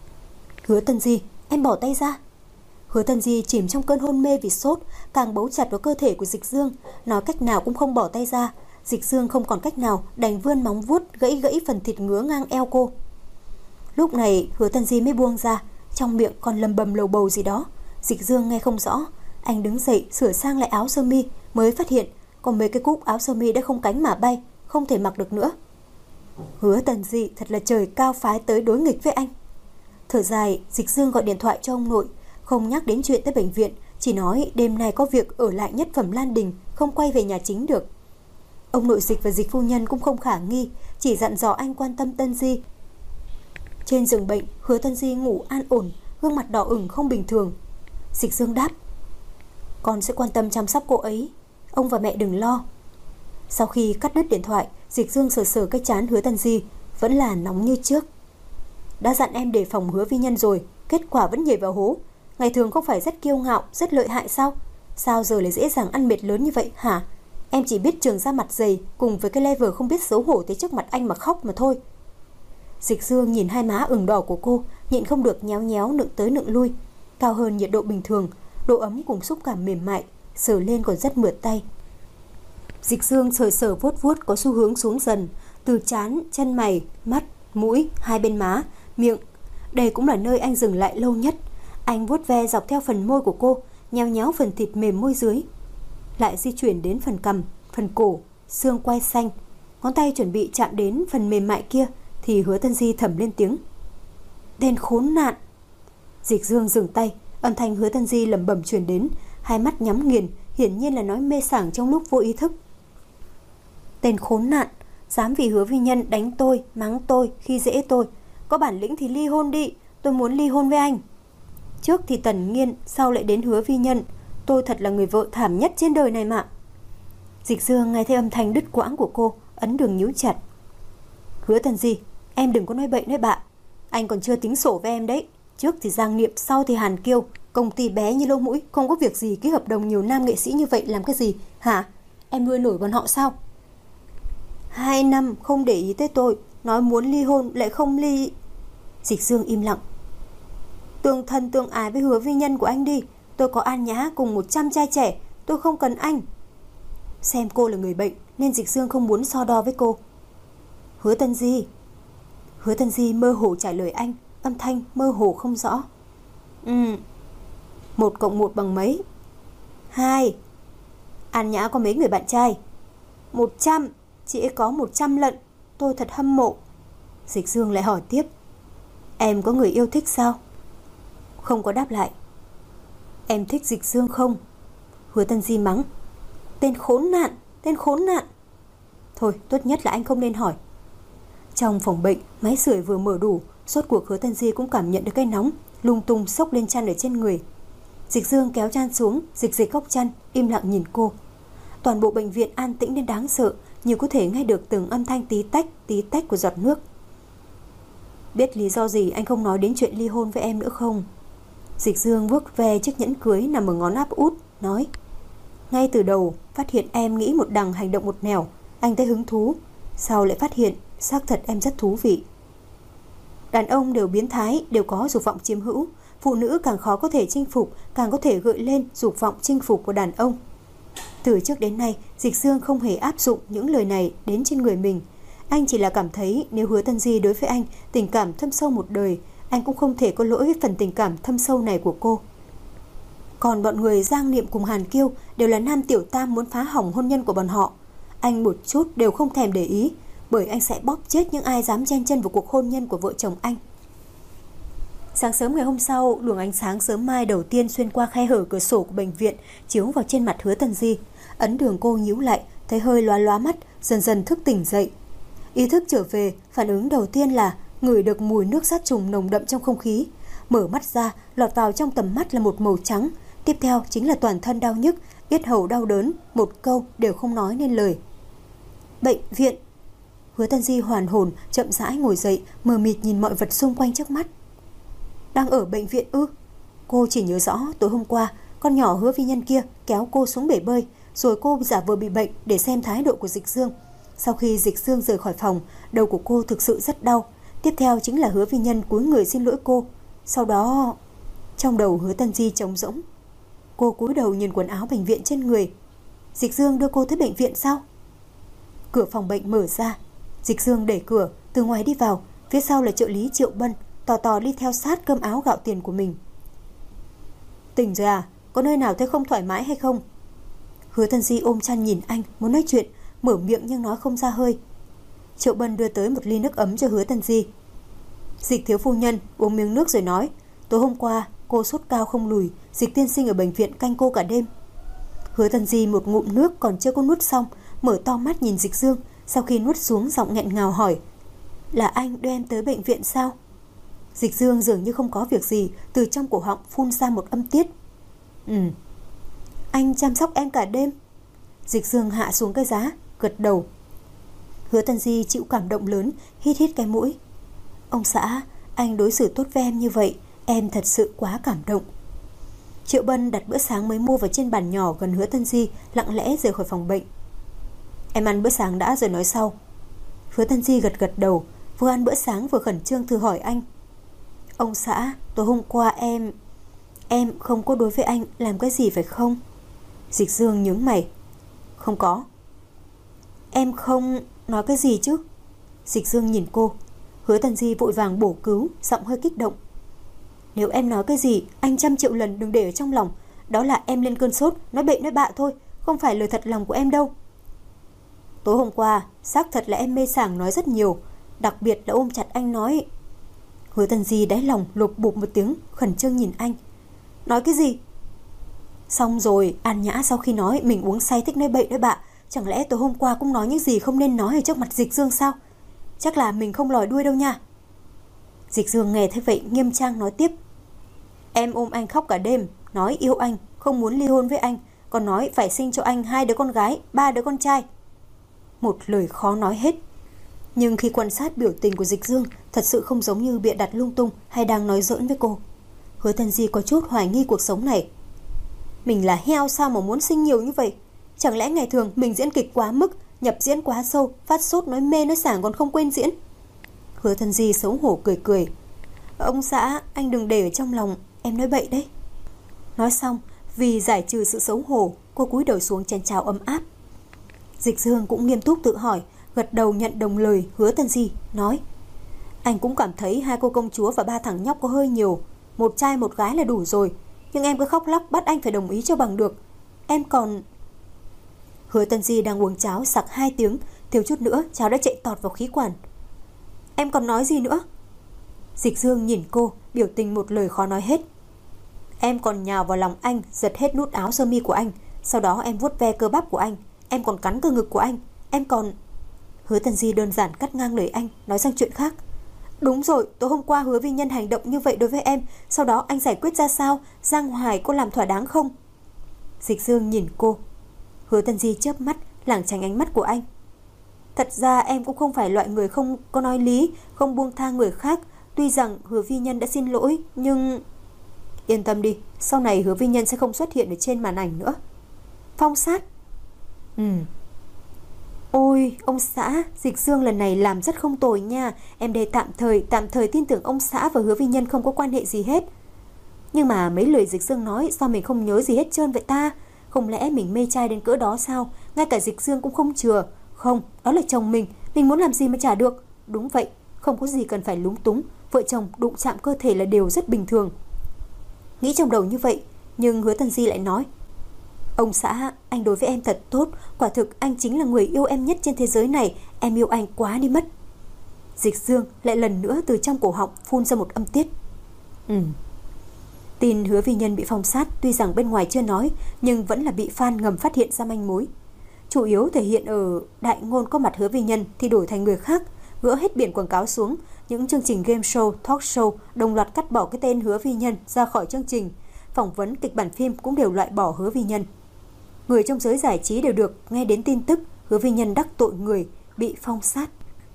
Hứa Tân Di, em bỏ tay ra. Hứa Tân Di chìm trong cơn hôn mê vì sốt, càng bấu chặt vào cơ thể của Dịch Dương, nói cách nào cũng không bỏ tay ra. Dịch Dương không còn cách nào, đành vươn móng vuốt gãy phần thịt ngứa ngang eo cô. Lúc này Hứa Tân Di mới buông ra, trong miệng còn lầm bầm lầu bầu gì đó. Dịch Dương nghe không rõ, anh đứng dậy sửa sang lại áo sơ mi, mới phát hiện còn mấy cái cúc áo sơ mi đã không cánh mà bay, không thể mặc được nữa. Hứa Tân Di thật là trời cao phái tới đối nghịch với anh. Thở dài, Dịch Dương gọi điện thoại cho ông nội, không nhắc đến chuyện tới bệnh viện, chỉ nói đêm nay có việc ở lại Nhất Phẩm Lan Đình, không quay về nhà chính được. Ông nội Dịch và Dịch phu nhân cũng không khả nghi, chỉ dặn dò anh quan tâm Tân Di. Trên giường bệnh, Hứa Tân Di ngủ an ổn, gương mặt đỏ ửng không bình thường. Dịch Dương đáp: Con sẽ quan tâm chăm sóc cô ấy, ông và mẹ đừng lo. Sau khi cắt đứt điện thoại, Dịch Dương sờ sờ cái trán Hứa Tân Di, vẫn là nóng như trước. Đã dặn em đề phòng Hứa vi nhân rồi, kết quả vẫn nhảy vào hố. Ngày thường không phải rất kiêu ngạo, rất lợi hại sao? Sao giờ lại dễ dàng ăn mệt lớn như vậy hả? Em chỉ biết trường ra mặt dày, cùng với cái level không biết xấu hổ tới trước mặt anh mà khóc mà thôi. Dịch Dương nhìn hai má ửng đỏ của cô, nhịn không được nhéo nhéo nựng tới nựng lui, cao hơn nhiệt độ bình thường, độ ấm cùng xúc cảm mềm mại, sờ lên còn rất mượt tay. Dịch Dương sờ sờ vuốt vuốt có xu hướng xuống dần, từ trán, chân mày, mắt, mũi, hai bên má, miệng. Đây cũng là nơi anh dừng lại lâu nhất. Anh vuốt ve dọc theo phần môi của cô, nhéo nhéo phần thịt mềm môi dưới, lại di chuyển đến phần cằm, phần cổ, xương quai xanh. Ngón tay chuẩn bị chạm đến phần mềm mại kia thì Hứa Tân Di thầm lên tiếng: Tên khốn nạn. Dịch Dương dừng tay, âm thanh Hứa Tân Di lẩm bẩm truyền đến, hai mắt nhắm nghiền, hiển nhiên là nói mê sảng trong lúc vô ý thức. Tên khốn nạn, dám vì Hứa vi nhân đánh tôi, mắng tôi, khi dễ tôi. Có bản lĩnh thì ly hôn đi, tôi muốn ly hôn với anh. Trước thì Tần Nghiên, sau lại đến Hứa vi nhân. Tôi thật là người vợ thảm nhất trên đời này mà. Dịch Dương nghe thấy âm thanh đứt quãng của cô, ấn đường nhíu chặt. Hứa Tân Di, em đừng có nói bậy nói bạ. Anh còn chưa tính sổ với em đấy. Trước thì Giang Niệm, sau thì Hàn Kiêu. Công ty bé như lỗ mũi, không có việc gì ký hợp đồng nhiều nam nghệ sĩ như vậy làm cái gì hả? Em nuôi nổi bọn họ sao? 2 năm không để ý tới tôi, nói muốn ly hôn lại không ly. Dịch Dương im lặng. Tương thân tương ái với Hứa vi nhân của anh đi. Tôi có An Nhã cùng 100 trai trẻ, tôi không cần anh. Xem cô là người bệnh nên Dịch Dương không muốn so đo với cô. Hứa Tân Di. Hứa Tân Di mơ hồ trả lời anh, âm thanh mơ hồ không rõ. 1 cộng 1 bằng mấy? 2. An Nhã có mấy người bạn trai? 100. Chị ấy có 100 lận. Tôi thật hâm mộ. Dịch Dương lại hỏi tiếp: Em có người yêu thích sao? Không có đáp lại. Em thích Dịch Dương không? Hứa Tân Di mắng: Tên khốn nạn, tên khốn nạn. Thôi, tốt nhất là anh không nên hỏi. Trong phòng bệnh, máy sưởi vừa mở đủ, rốt cuộc Hứa Tân Di cũng cảm nhận được cái nóng, lung tung xốc lên chăn ở trên người. Dịch Dương kéo chăn xuống, dịch góc chăn, im lặng nhìn cô. Toàn bộ bệnh viện an tĩnh đến đáng sợ, như có thể nghe được từng âm thanh tí tách của giọt nước. Biết lý do gì anh không nói đến chuyện ly hôn với em nữa không? Dịch Dương vuốt ve chiếc nhẫn cưới nằm ở ngón áp út, nói: Ngay từ đầu phát hiện em nghĩ một đằng hành động một nẻo, anh thấy hứng thú. Sau lại phát hiện xác thật em rất thú vị. Đàn ông đều biến thái, đều có dục vọng chiếm hữu. Phụ nữ càng khó có thể chinh phục, càng có thể gợi lên dục vọng chinh phục của đàn ông. Từ trước đến nay, Dịch Dương không hề áp dụng những lời này đến trên người mình. Anh chỉ là cảm thấy nếu Hứa Tân Di đối với anh tình cảm thâm sâu một đời, anh cũng không thể có lỗi với phần tình cảm thâm sâu này của cô. Còn bọn người Giang Niệm cùng Hàn Kiêu đều là nam tiểu tam muốn phá hỏng hôn nhân của bọn họ. anh một chút đều không thèm để ý, bởi anh sẽ bóp chết những ai dám chen chân vào cuộc hôn nhân của vợ chồng anh. Sáng sớm ngày hôm sau, luồng ánh sáng sớm mai đầu tiên xuyên qua khe hở cửa sổ của bệnh viện chiếu vào trên mặt Hứa Tần Di. Ấn Đường cô nhíu lại, thấy hơi lóa lóa mắt, dần dần thức tỉnh dậy. Ý thức trở về, phản ứng đầu tiên là ngửi được mùi nước sát trùng nồng đậm trong không khí. Mở mắt ra, lọt vào trong tầm mắt là một màu trắng. Tiếp theo chính là toàn thân đau nhức, yết hầu đau đớn, một câu đều không nói nên lời. Bệnh viện. Hứa Tần Di hoàn hồn, chậm rãi ngồi dậy, mờ mịt nhìn mọi vật xung quanh trước mắt. Đang ở bệnh viện ư? Cô chỉ nhớ rõ tối hôm qua con nhỏ Hứa Vi Nhân kia kéo cô xuống bể bơi, rồi cô giả vờ bị bệnh để xem thái độ của Dịch Dương. Sau khi Dịch Dương rời khỏi phòng, đầu của cô thực sự rất đau. Tiếp theo chính là Hứa Vi Nhân cúi người xin lỗi cô. Sau đó, trong đầu Hứa Tần Di trống rỗng. Cô cúi đầu nhìn quần áo bệnh viện trên người. Dịch Dương đưa cô tới bệnh viện sao? Cửa phòng bệnh mở ra, Dịch Dương đẩy cửa, từ ngoài đi vào. Phía sau là trợ lý Triệu Bân, tò tò đi theo sát cơm áo gạo tiền của mình. Tỉnh rồi à? Có nơi nào thấy không thoải mái hay không? Hứa Tần Di ôm chăn nhìn anh, muốn nói chuyện, mở miệng nhưng nói không ra hơi. Triệu Bân đưa tới một ly nước ấm cho Hứa Tần Di. Dịch thiếu phu nhân uống miếng nước rồi nói, tối hôm qua cô sốt cao không lùi, Dịch tiên sinh ở bệnh viện canh cô cả đêm. Hứa Tần Di một ngụm nước còn chưa có nuốt xong, mở to mắt nhìn Dịch Dương, sau khi nuốt xuống giọng nghẹn ngào hỏi, là anh đưa em tới bệnh viện sao? Dịch Dương dường như không có việc gì, từ trong cổ họng phun ra một âm tiết. Anh chăm sóc em cả đêm. Dịch Dương hạ xuống cái giá, gật đầu. Hứa Tần Di chịu cảm động lớn, hít hít cái mũi. Ông xã, anh đối xử tốt với em như vậy, em thật sự quá cảm động. Triệu Bân đặt bữa sáng mới mua vào trên bàn nhỏ gần Hứa Tần Di, lặng lẽ rời khỏi phòng bệnh. Em ăn bữa sáng đã rồi nói sau. Hứa Tần Di gật gật đầu, vừa ăn bữa sáng vừa khẩn trương thử hỏi anh. Ông xã, tối hôm qua em không có đối với anh làm cái gì phải không? Dịch Dương nhướng mày. Không có. Em không nói cái gì chứ? Dịch Dương nhìn cô. Hứa Tần Di vội vàng bổ cứu, giọng hơi kích động. Nếu em nói cái gì, anh 100 triệu lần đừng để ở trong lòng. Đó là em lên cơn sốt, nói bậy nói bạ thôi, không phải lời thật lòng của em đâu. Tối hôm qua, xác thật là em mê sảng nói rất nhiều, đặc biệt là ôm chặt anh nói. Hứa Tần Di đáy lòng lục bụp một tiếng, khẩn trương nhìn anh. Nói cái gì? Xong rồi, An Nhã sau khi nói mình uống say thích nói bậy nói bạ, chẳng lẽ tối hôm qua cũng nói những gì không nên nói ở trước mặt Dịch Dương sao? Chắc là mình không lòi đuôi đâu nha. Dịch Dương nghe thấy vậy nghiêm trang nói tiếp. Em ôm anh khóc cả đêm, nói yêu anh, không muốn ly hôn với anh, còn nói phải sinh cho anh 2 đứa con gái, 3 đứa con trai. Một lời khó nói hết. Nhưng khi quan sát biểu tình của Dịch Dương, thật sự không giống như bịa đặt lung tung hay đang nói giỡn với cô. Hứa Tần Di có chút hoài nghi cuộc sống này. Mình là heo sao mà muốn sinh nhiều như vậy? Chẳng lẽ ngày thường mình diễn kịch quá mức, nhập diễn quá sâu, phát sốt nói mê nói sảng còn không quên diễn? Hứa Tần Di xấu hổ cười cười. Ông xã, anh đừng để ở trong lòng, em nói bậy đấy. Nói xong, vì giải trừ sự xấu hổ, cô cúi đầu xuống chén cháo ấm áp. Dịch Dương cũng nghiêm túc tự hỏi, gật đầu nhận đồng lời Hứa Tần Di, nói. Anh cũng cảm thấy 2 cô công chúa và 3 thằng nhóc có hơi nhiều, 1 trai 1 gái là đủ rồi. Nhưng em cứ khóc lóc bắt anh phải đồng ý cho bằng được. Em còn... Hứa Tần Di đang uống cháo sặc 2 tiếng, thiếu chút nữa cháo đã chạy tọt vào khí quản. Em còn nói gì nữa? Dịch Dương nhìn cô, biểu tình một lời khó nói hết. Em còn nhào vào lòng anh, giật hết nút áo sơ mi của anh. Sau đó em vuốt ve cơ bắp của anh. Em còn cắn cơ ngực của anh. Em còn... Hứa Tần Di đơn giản cắt ngang lời anh, nói sang chuyện khác. Đúng rồi, tối hôm qua Hứa Vi Nhân hành động như vậy đối với em, sau đó anh giải quyết ra sao? Giang Hoài có làm thỏa đáng không? Dịch Dương nhìn cô. Hứa Tần Di chớp mắt, lảng tránh ánh mắt của anh. Thật ra em cũng không phải loại người không có nói lý, không buông tha người khác. Tuy rằng Hứa Vi Nhân đã xin lỗi, nhưng... Yên tâm đi, sau này Hứa Vi Nhân sẽ không xuất hiện ở trên màn ảnh nữa. Phong sát. Ôi, ông xã, Dịch Dương lần này làm rất không tồi nha. Em đây tạm thời tin tưởng ông xã và Hứa Vi Nhân không có quan hệ gì hết. Nhưng mà mấy lời Dịch Dương nói sao mình không nhớ gì hết trơn vậy ta? Không lẽ mình mê trai đến cỡ đó sao? Ngay cả Dịch Dương cũng không chừa. Không, đó là chồng mình muốn làm gì mà trả được. Đúng vậy, không có gì cần phải lúng túng. Vợ chồng đụng chạm cơ thể là điều rất bình thường. Nghĩ trong đầu như vậy, nhưng Hứa Tần Di lại nói. Ông xã, anh đối với em thật tốt, quả thực anh chính là người yêu em nhất trên thế giới này, em yêu anh quá đi mất. Dịch Dương lại lần nữa từ trong cổ họng phun ra một âm tiết. Tin Hứa Vi Nhân bị phong sát tuy rằng bên ngoài chưa nói, nhưng vẫn là bị fan ngầm phát hiện ra manh mối. Chủ yếu thể hiện ở đại ngôn có mặt Hứa Vi Nhân thì đổi thành người khác, gỡ hết biển quảng cáo xuống, những chương trình game show, talk show đồng loạt cắt bỏ cái tên Hứa Vi Nhân ra khỏi chương trình, phỏng vấn, kịch bản phim cũng đều loại bỏ Hứa Vi Nhân. Người trong giới giải trí đều được nghe đến tin tức Hứa Vi Nhân đắc tội người, bị phong sát.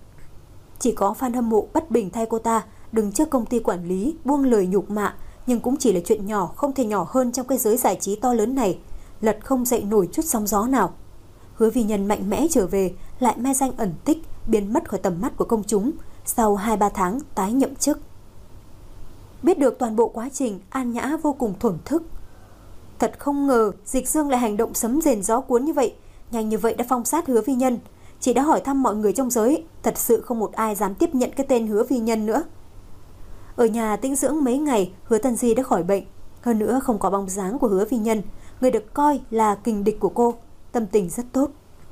Chỉ có fan hâm mộ bất bình thay cô ta đứng trước công ty quản lý buông lời nhục mạ, nhưng cũng chỉ là chuyện nhỏ không thể nhỏ hơn trong cái giới giải trí to lớn này, lật không dậy nổi chút sóng gió nào. Hứa Vi Nhân mạnh mẽ trở về, lại mai danh ẩn tích, biến mất khỏi tầm mắt của công chúng, sau 2-3 tháng tái nhậm chức. Biết được toàn bộ quá trình, An Nhã vô cùng thổn thức. Thật không ngờ Dịch Dương lại hành động sấm rền gió cuốn như vậy, nhanh như vậy đã phong sát Hứa Vi Nhân. Chị đã hỏi thăm mọi người trong giới, thật sự không một ai dám tiếp nhận cái tên Hứa Vi Nhân nữa. Ở nhà tĩnh dưỡng mấy ngày, Hứa Tân Di đã khỏi bệnh. Hơn nữa không có bóng dáng của Hứa Vi Nhân, người được coi là kình địch của cô, tâm tình rất tốt.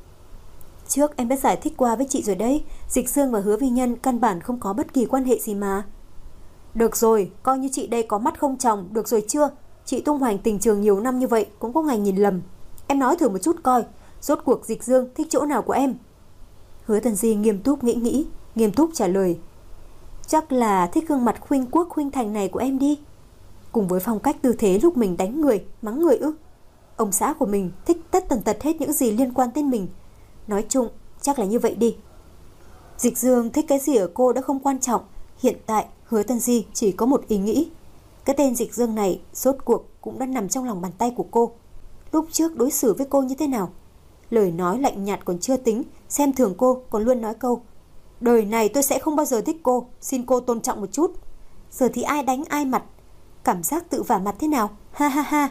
Trước em đã giải thích qua với chị rồi đấy, Dịch Dương và Hứa Vi Nhân căn bản không có bất kỳ quan hệ gì mà. Được rồi, coi như chị đây có mắt không tròng, được rồi chưa? Chị tung hoành tình trường nhiều năm như vậy cũng có ngày nhìn lầm. Em nói thử một chút coi, rốt cuộc Dịch Dương thích chỗ nào của em? Hứa Tân Di nghiêm túc nghĩ, nghiêm túc trả lời. Chắc là thích gương mặt khuynh quốc khuynh thành này của em đi. Cùng với phong cách tư thế lúc mình đánh người, mắng người ư? Ông xã của mình thích tất tần tật hết những gì liên quan tới mình. Nói chung, chắc là như vậy đi. Dịch Dương thích cái gì ở cô đã không quan trọng. Hiện tại, Hứa Tân Di chỉ có một ý nghĩ. Cái tên Dịch Dương này, rốt cuộc cũng đã nằm trong lòng bàn tay của cô. Lúc trước đối xử với cô như thế nào? Lời nói lạnh nhạt còn chưa tính, xem thường cô còn luôn nói câu: đời này tôi sẽ không bao giờ thích cô, xin cô tôn trọng một chút. Giờ thì ai đánh ai mặt, cảm giác tự vả mặt thế nào? Ha ha ha.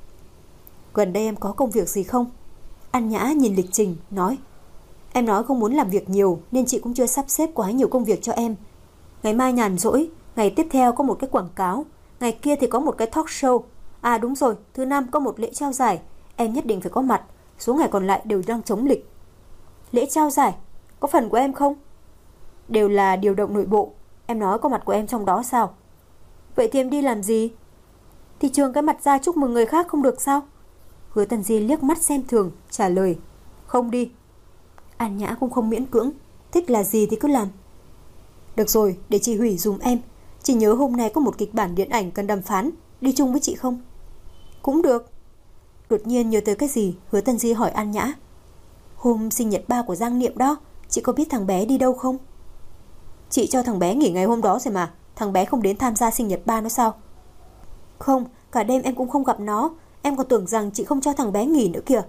Gần đây em có công việc gì không? An Nhã nhìn lịch trình, nói: em nói không muốn làm việc nhiều nên chị cũng chưa sắp xếp quá nhiều công việc cho em. Ngày mai nhàn rỗi, ngày tiếp theo có một cái quảng cáo, ngày kia thì có một cái talk show. À đúng rồi, thứ năm có một lễ trao giải, em nhất định phải có mặt. Số ngày còn lại đều đang trống lịch. Lễ trao giải, có phần của em không? Đều là điều động nội bộ, em nói có mặt của em trong đó sao? Vậy thì em đi làm gì? Thì trường cái mặt ra chúc mừng người khác không được sao? Hứa Tân Di liếc mắt xem thường, trả lời: không đi. An Nhã cũng không miễn cưỡng, thích là gì thì cứ làm. Được rồi, để chị hủy dùm em. Chị nhớ hôm nay có một kịch bản điện ảnh cần đàm phán, đi chung với chị không? Cũng được. Đột nhiên nhớ tới cái gì, Hứa Tân Di hỏi An Nhã: hôm sinh nhật ba của Giang Niệm đó, chị có biết thằng bé đi đâu không? Chị cho thằng bé nghỉ ngày hôm đó rồi mà, thằng bé không đến tham gia sinh nhật ba nó sao? Không, cả đêm em cũng không gặp nó, em còn tưởng rằng chị không cho thằng bé nghỉ nữa kìa.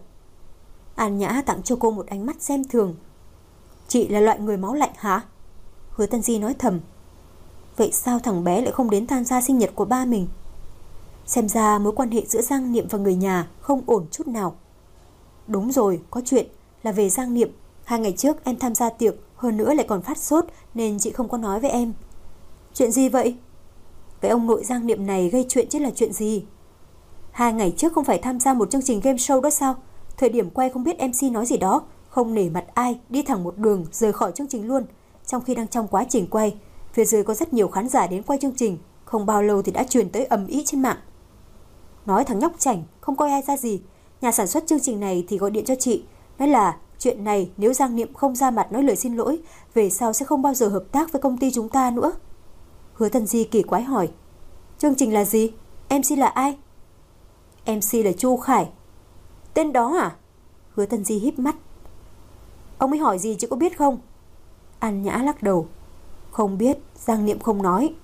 An Nhã tặng cho cô một ánh mắt xem thường. Chị là loại người máu lạnh hả? Hứa Tân Di nói thầm. Vậy sao thằng bé lại không đến tham gia sinh nhật của ba mình? Xem ra mối quan hệ giữa Giang Niệm và người nhà không ổn chút nào. Đúng rồi, có chuyện là về Giang Niệm. 2 ngày trước em tham gia tiệc, hơn nữa lại còn phát sốt nên chị không có nói với em. Chuyện gì vậy? Cái ông nội Giang Niệm này gây chuyện chứ là chuyện gì? 2 ngày trước không phải tham gia một chương trình game show đó sao? Thời điểm quay không biết MC nói gì đó, không nể mặt ai, đi thẳng một đường rời khỏi chương trình luôn. Trong khi đang trong quá trình quay, phía dưới có rất nhiều khán giả đến quay chương trình, không bao lâu thì đã truyền tới ầm ĩ trên mạng. Nói thằng nhóc chảnh không coi ai ra gì. Nhà sản xuất chương trình này thì gọi điện cho chị, nói là chuyện này nếu Giang Niệm không ra mặt nói lời xin lỗi, về sau sẽ không bao giờ hợp tác với công ty chúng ta nữa. Hứa Tân Di kỳ quái hỏi: chương trình là gì? MC là ai? MC là Chu Khải. Tên đó à? Hứa Tân Di híp mắt. Ông ấy hỏi gì chị có biết không? An Nhã lắc đầu. Không biết, Giang Niệm không nói.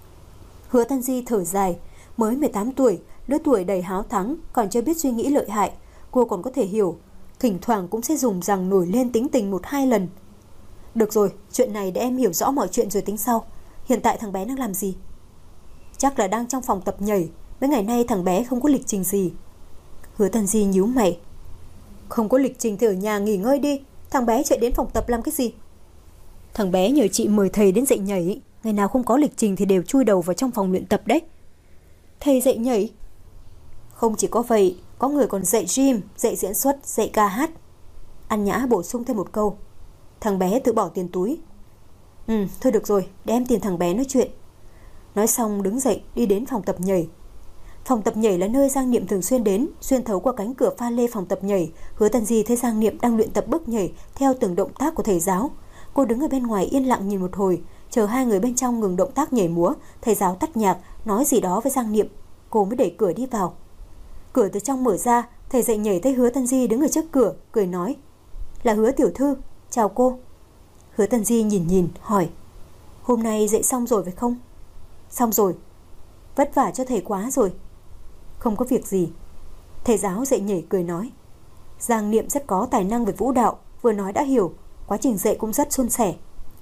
Hứa Tân Di thở dài. Mới 18 tuổi, lứa tuổi đầy háo thắng, còn chưa biết suy nghĩ lợi hại. Cô còn có thể hiểu, thỉnh thoảng cũng sẽ dùng rằng nổi lên tính tình 1-2 lần. Được rồi, chuyện này để em hiểu rõ mọi chuyện rồi tính sau. Hiện tại thằng bé đang làm gì? Chắc là đang trong phòng tập nhảy. Mấy ngày nay thằng bé không có lịch trình gì. Hứa Tân Di nhíu mày. Không có lịch trình thì ở nhà nghỉ ngơi đi. Thằng bé chạy đến phòng tập làm cái gì? Thằng bé nhờ chị mời thầy đến dạy nhảy. Ngày nào không có lịch trình thì đều chui đầu vào trong phòng luyện tập đấy. Thầy dạy nhảy? Không chỉ có vậy, Có người còn dạy gym, dạy diễn xuất, dạy ca hát. An Nhã bổ sung thêm một câu. Thằng bé tự bỏ tiền túi. Thôi được rồi, để em tìm thằng bé nói chuyện. Nói xong đứng dậy đi đến phòng tập nhảy. Phòng tập nhảy là nơi Giang Niệm thường xuyên đến. Xuyên thấu qua cánh cửa pha lê phòng tập nhảy, Hứa Tân Di thấy Giang Niệm đang luyện tập bước nhảy theo từng động tác của thầy giáo. Cô đứng ở bên ngoài yên lặng nhìn một hồi, chờ hai người bên trong ngừng động tác nhảy múa. Thầy giáo tắt nhạc, nói gì đó với Giang Niệm, cô mới đẩy cửa đi vào. Cửa từ trong mở ra, thầy dạy nhảy thấy Hứa Tân Di đứng ở trước cửa, cười nói. Là Hứa tiểu thư, chào cô. Hứa Tân Di nhìn hỏi. Hôm nay dạy xong rồi phải không? Xong rồi. Vất vả cho thầy quá rồi. Không có việc gì. Thầy giáo dạy nhảy cười nói. Giang Niệm rất có tài năng về vũ đạo, vừa nói đã hiểu, quá trình dạy cũng rất suôn sẻ.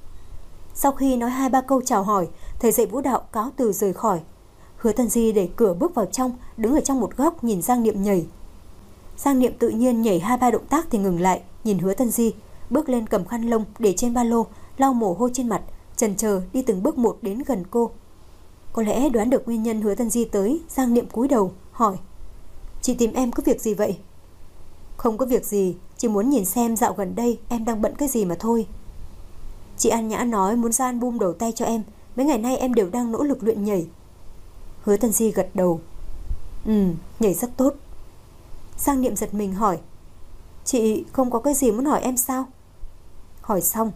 Sau khi nói 2-3 câu chào hỏi, thầy dạy vũ đạo cáo từ rời khỏi. Hứa Tân Di đẩy cửa bước vào trong, đứng ở trong một góc nhìn Giang Niệm nhảy. Giang Niệm tự nhiên nhảy 2-3 động tác thì ngừng lại, nhìn Hứa Tân Di, bước lên cầm khăn lông để trên ba lô, lau mồ hôi trên mặt, chần chờ đi từng bước một đến gần cô. Có lẽ đoán được nguyên nhân Hứa Tân Di tới, Giang Niệm cúi đầu hỏi. Chị tìm em có việc gì vậy? Không có việc gì, chỉ muốn nhìn xem dạo gần đây em đang bận cái gì mà thôi. Chị An Nhã nói muốn ra album đầu tay cho em, mấy ngày nay em đều đang nỗ lực luyện nhảy. Hứa Tân Di gật đầu. Nhảy rất tốt. Giang Niệm giật mình hỏi. Chị không có cái gì muốn hỏi em sao? Hỏi xong.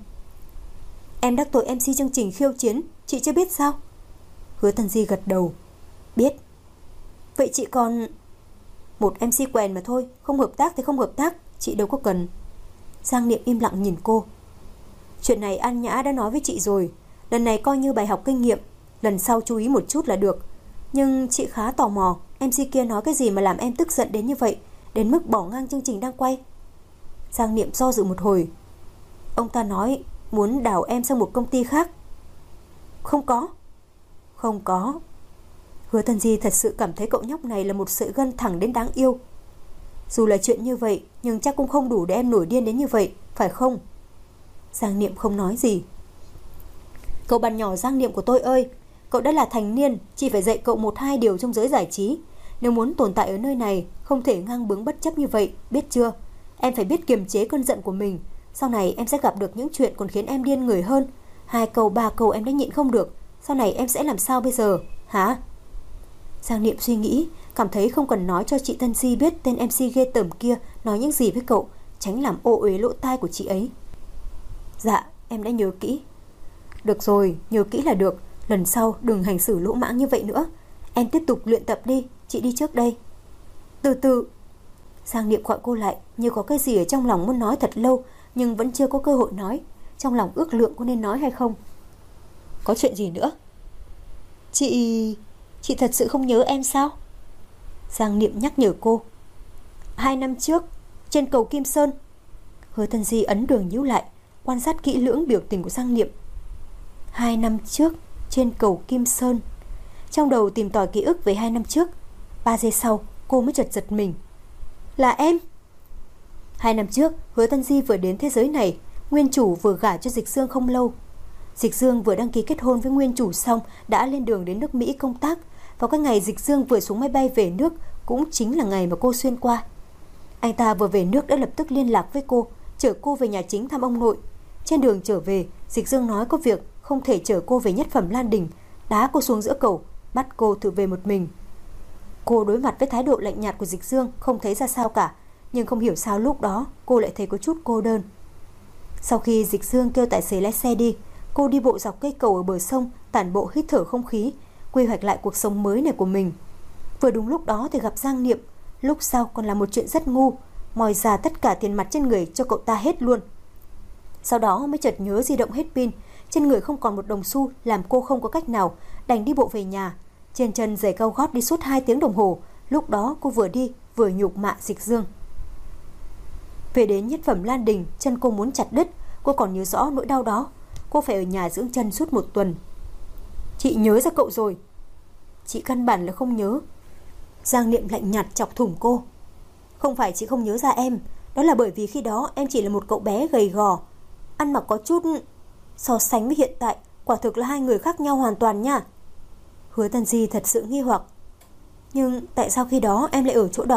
Em đắc tội MC chương trình khiêu chiến, chị chưa biết sao? Hứa Tân Di gật đầu. Biết. Vậy chị còn... Một MC quèn mà thôi, không hợp tác thì không hợp tác, chị đâu có cần. Giang Niệm im lặng nhìn cô. Chuyện này An Nhã đã nói với chị rồi, lần này coi như bài học kinh nghiệm, lần sau chú ý một chút là được. Nhưng chị khá tò mò, MC kia nói cái gì mà làm em tức giận đến như vậy, đến mức bỏ ngang chương trình đang quay? Giang Niệm do dự một hồi. Ông ta nói muốn đào em sang một công ty khác. Không có. Không có. Hứa Tân Di thật sự cảm thấy cậu nhóc này là một sợi gân thẳng đến đáng yêu. Dù là chuyện như vậy, nhưng chắc cũng không đủ để em nổi điên đến như vậy, phải không? Giang Niệm không nói gì. Cậu bạn nhỏ Giang Niệm của tôi ơi, cậu đã là thành niên, chỉ phải dạy cậu 1-2 điều trong giới giải trí. Nếu muốn tồn tại ở nơi này, không thể ngang bướng bất chấp như vậy, biết chưa? Em phải biết kiềm chế cơn giận của mình. Sau này em sẽ gặp được những chuyện còn khiến em điên người hơn. 2 câu 3 câu em đã nhịn không được, sau này em sẽ làm sao bây giờ, hả? Giang Niệm suy nghĩ, cảm thấy không cần nói cho chị Tân Di biết tên MC ghê tởm kia nói những gì với cậu, tránh làm ô uế lỗ tai của chị ấy. Dạ, em đã nhớ kỹ. Được rồi, nhớ kỹ là được. Lần sau đừng hành xử lỗ mãng như vậy nữa. Em tiếp tục luyện tập đi, chị đi trước đây. Từ từ. Giang Niệm gọi cô lại, như có cái gì ở trong lòng muốn nói thật lâu, nhưng vẫn chưa có cơ hội nói. Trong lòng ước lượng có nên nói hay không. Có chuyện gì nữa? Chị thật sự không nhớ em sao? Giang Niệm nhắc nhở cô. 2 năm trước, trên cầu Kim Sơn. Hứa Tân Di ấn đường nhíu lại, quan sát kỹ lưỡng biểu tình của Giang Niệm. 2 năm trước, trên cầu Kim Sơn. Trong đầu tìm tòi ký ức về 2 năm trước. 3 giây sau, cô mới chợt giật mình. Là em. 2 năm trước, Hứa Tân Di vừa đến thế giới này, nguyên chủ vừa gả cho Dịch Dương không lâu. Dịch Dương vừa đăng ký kết hôn với nguyên chủ xong đã lên đường đến nước Mỹ công tác. Vào cái ngày Dịch Dương vừa xuống máy bay về nước cũng chính là ngày mà cô xuyên qua. Anh ta vừa về nước đã lập tức liên lạc với cô, chở cô về nhà chính thăm ông nội. Trên đường trở về, Dịch Dương nói có việc không thể chở cô về Nhất Phẩm Lan Đình, đá cô xuống giữa cầu, bắt cô tự về một mình. Cô đối mặt với thái độ lạnh nhạt của Dịch Dương không thấy ra sao cả, nhưng không hiểu sao lúc đó cô lại thấy có chút cô đơn. Sau khi Dịch Dương kêu tài xế lái xe đi, cô đi bộ dọc cây cầu ở bờ sông, tản bộ hít thở không khí, quy hoạch lại cuộc sống mới này của mình. Vừa đúng lúc đó thì gặp Giang Niệm, lúc sau còn là một chuyện rất ngu, moi ra tất cả tiền mặt trên người cho cậu ta hết luôn. Sau đó mới chợt nhớ di động hết pin, trên người không còn một đồng xu, làm cô không có cách nào, đành đi bộ về nhà. Trên chân giày cao gót đi suốt 2 tiếng đồng hồ, lúc đó cô vừa đi vừa nhục mạ Dịch Dương. Về đến Nhất Phẩm Lan Đình, chân cô muốn chặt đứt, cô còn nhớ rõ nỗi đau đó. Cô phải ở nhà dưỡng chân suốt 1 tuần. Chị nhớ ra cậu rồi. Chị căn bản là không nhớ. Giang Niệm lạnh nhạt chọc thủng cô. Không phải chị không nhớ ra em, đó là bởi vì khi đó em chỉ là một cậu bé gầy gò, ăn mặc có chút... So sánh với hiện tại, quả thực là 2 người khác nhau hoàn toàn nha. Hứa Tân Di thật sự nghi hoặc. Nhưng tại sao khi đó em lại ở chỗ đó?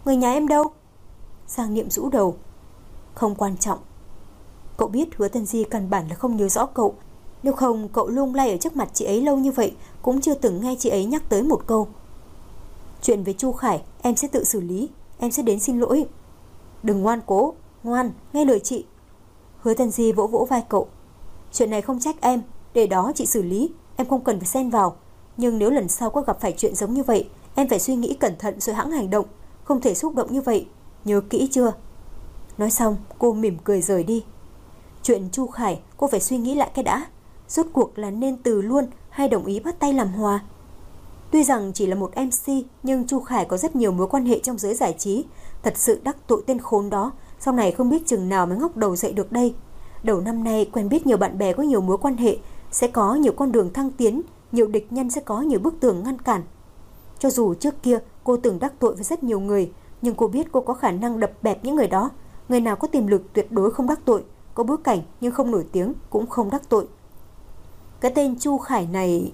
Người nhà em đâu? Giang Niệm rũ đầu. Không quan trọng. Cậu biết Hứa Tân Di căn bản là không nhớ rõ cậu. Nếu không cậu lung lay ở trước mặt chị ấy lâu như vậy cũng chưa từng nghe chị ấy nhắc tới một câu. Chuyện với Chu Khải em sẽ tự xử lý. Em sẽ đến xin lỗi. Đừng ngoan cố. Ngoan, nghe lời chị. Hứa Tân Di vỗ vỗ vai cậu. Chuyện này không trách em, để đó chị xử lý. Em không cần phải xen vào. Nhưng nếu lần sau có gặp phải chuyện giống như vậy, em phải suy nghĩ cẩn thận rồi hãng hành động. Không thể xúc động như vậy. Nhớ kỹ chưa? Nói xong cô mỉm cười rời đi. Chuyện Chu Khải cô phải suy nghĩ lại cái đã. Rốt cuộc là nên từ luôn hay đồng ý bắt tay làm hòa? Tuy rằng chỉ là một MC, nhưng Chu Khải có rất nhiều mối quan hệ trong giới giải trí. Thật sự đắc tội tên khốn đó, sau này không biết chừng nào mới ngóc đầu dậy được đây. Đầu năm nay quen biết nhiều bạn bè có nhiều mối quan hệ, sẽ có nhiều con đường thăng tiến, nhiều địch nhân sẽ có nhiều bức tường ngăn cản. Cho dù trước kia cô từng đắc tội với rất nhiều người, nhưng cô biết cô có khả năng đập bẹp những người đó. Người nào có tiềm lực tuyệt đối không đắc tội, có bối cảnh nhưng không nổi tiếng cũng không đắc tội. Cái tên Chu Khải này...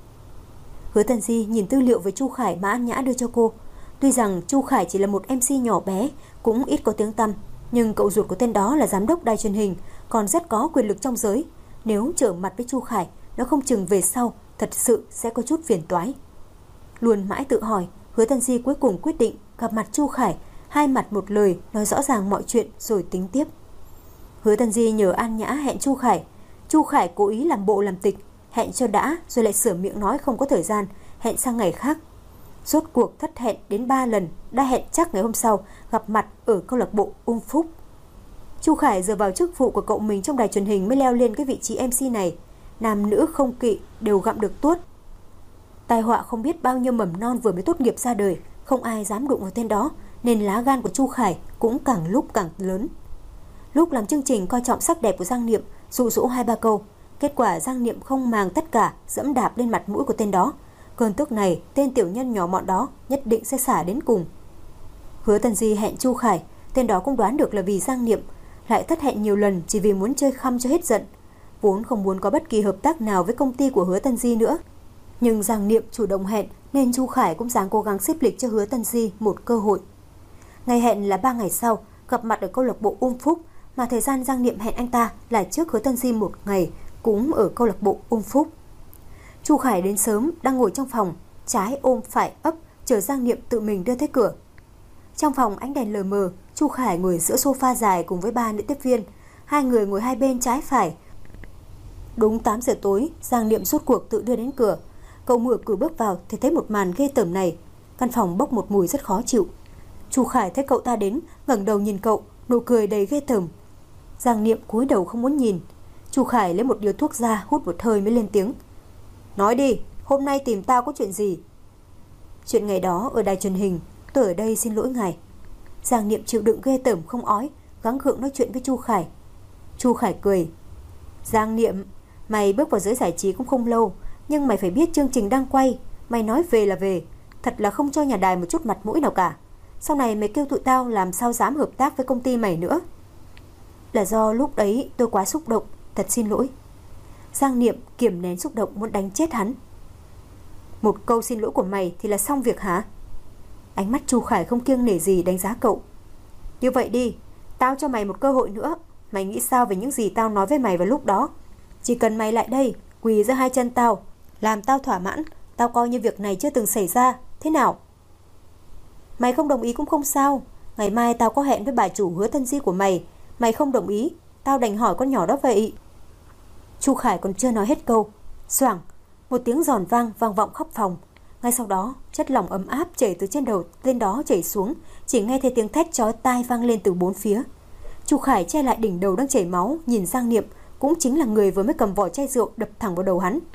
Hứa Tân Di nhìn tư liệu về Chu Khải mà An Nhã đưa cho cô. Tuy rằng Chu Khải chỉ là một MC nhỏ bé, cũng ít có tiếng tăm, nhưng cậu ruột của tên đó là giám đốc đài truyền hình, còn rất có quyền lực trong giới. Nếu trở mặt với Chu Khải, nó không chừng về sau thật sự sẽ có chút phiền toái. Luôn mãi tự hỏi, Hứa Tân Di cuối cùng quyết định gặp mặt Chu Khải, hai mặt một lời, nói rõ ràng mọi chuyện rồi tính tiếp. Hứa Tân Di nhờ An Nhã hẹn Chu Khải. Chu Khải cố ý làm bộ làm tịch, hẹn cho đã rồi lại sửa miệng nói không có thời gian, hẹn sang ngày khác. Rốt cuộc thất hẹn đến 3 lần, đã hẹn chắc ngày hôm sau gặp mặt ở câu lạc bộ Ung Phúc. Chu Khải dựa vào chức vụ của cậu mình trong đài truyền hình mới leo lên cái vị trí MC này. Nam nữ không kỵ đều gặm được tuốt. Tai họa không biết bao nhiêu mầm non vừa mới tốt nghiệp ra đời, không ai dám đụng vào tên đó, nên lá gan của Chu Khải cũng càng lúc càng lớn. Lúc làm chương trình coi trọng sắc đẹp của Giang Niệm, dụ dỗ 2-3 câu, kết quả Giang Niệm không màng tất cả, dẫm đạp lên mặt mũi của tên đó. Cơn tức này, tên tiểu nhân nhỏ mọn đó nhất định sẽ xả đến cùng. Hứa Tân Di hẹn Chu Khải, tên đó cũng đoán được là vì Giang Niệm, lại thất hẹn nhiều lần chỉ vì muốn chơi khăm cho hết giận, vốn không muốn có bất kỳ hợp tác nào với công ty của Hứa Tân Di nữa. Nhưng Giang Niệm chủ động hẹn nên Chu Khải cũng dáng cố gắng xếp lịch cho Hứa Tân Di một cơ hội. Ngày hẹn là 3 ngày sau, gặp mặt ở câu lạc bộ Ung Phúc, mà thời gian Giang Niệm hẹn anh ta là trước Hứa Tân Di 1 ngày, cũng ở câu lạc bộ Ung Phúc. Chu Khải đến sớm, đang ngồi trong phòng, trái ôm phải ấp, chờ Giang Niệm tự mình đưa tới cửa. Trong phòng ánh đèn lờ mờ, Chu Khải ngồi giữa sofa dài cùng với 3 nữ tiếp viên, hai người ngồi hai bên trái phải. Đúng 8 giờ tối, Giang Niệm rốt cuộc tự đưa đến cửa. Cậu mở cửa bước vào thì thấy một màn ghê tởm này. Căn phòng bốc một mùi rất khó chịu. Chu Khải thấy cậu ta đến, ngẩng đầu nhìn cậu, nụ cười đầy ghê tởm. Giang Niệm cúi đầu không muốn nhìn. Chu Khải lấy một điếu thuốc ra, hút một hơi mới lên tiếng. Nói đi, hôm nay tìm tao có chuyện gì? Chuyện ngày đó ở đài truyền hình, tôi ở đây xin lỗi ngài. Giang Niệm chịu đựng ghê tởm không ói, gắng gượng nói chuyện với Chu Khải. Chu Khải cười. Giang Niệm, mày bước vào giới giải trí cũng không lâu, nhưng mày phải biết chương trình đang quay. Mày nói về là về, thật là không cho nhà đài một chút mặt mũi nào cả. Sau này mày kêu tụi tao làm sao dám hợp tác với công ty mày nữa. Là do lúc ấy tôi quá xúc động, thật xin lỗi. Giang Niệm kiềm nén xúc động muốn đánh chết hắn. Một câu xin lỗi của mày thì là xong việc hả? Ánh mắt Chu Khải không kiêng nể gì đánh giá cậu. Như vậy đi, tao cho mày một cơ hội nữa. Mày nghĩ sao về những gì tao nói với mày vào lúc đó? Chỉ cần mày lại đây, quỳ giữa hai chân tao, làm tao thỏa mãn, tao coi như việc này chưa từng xảy ra. Thế nào? Mày không đồng ý cũng không sao. Ngày mai tao có hẹn với bà chủ Hứa Tân Di của mày. Mày không đồng ý, tao đành hỏi con nhỏ đó vậy. Chu Khải còn chưa nói hết câu, xoảng, một tiếng giòn vang vang vọng khắp phòng. Ngay sau đó, chất lỏng ấm áp chảy từ trên đầu tên đó chảy xuống, chỉ nghe thấy tiếng thét chói tai vang lên từ bốn phía. Chu Khải che lại đỉnh đầu đang chảy máu, nhìn Giang Niệm, cũng chính là người vừa mới cầm vỏ chai rượu đập thẳng vào đầu hắn.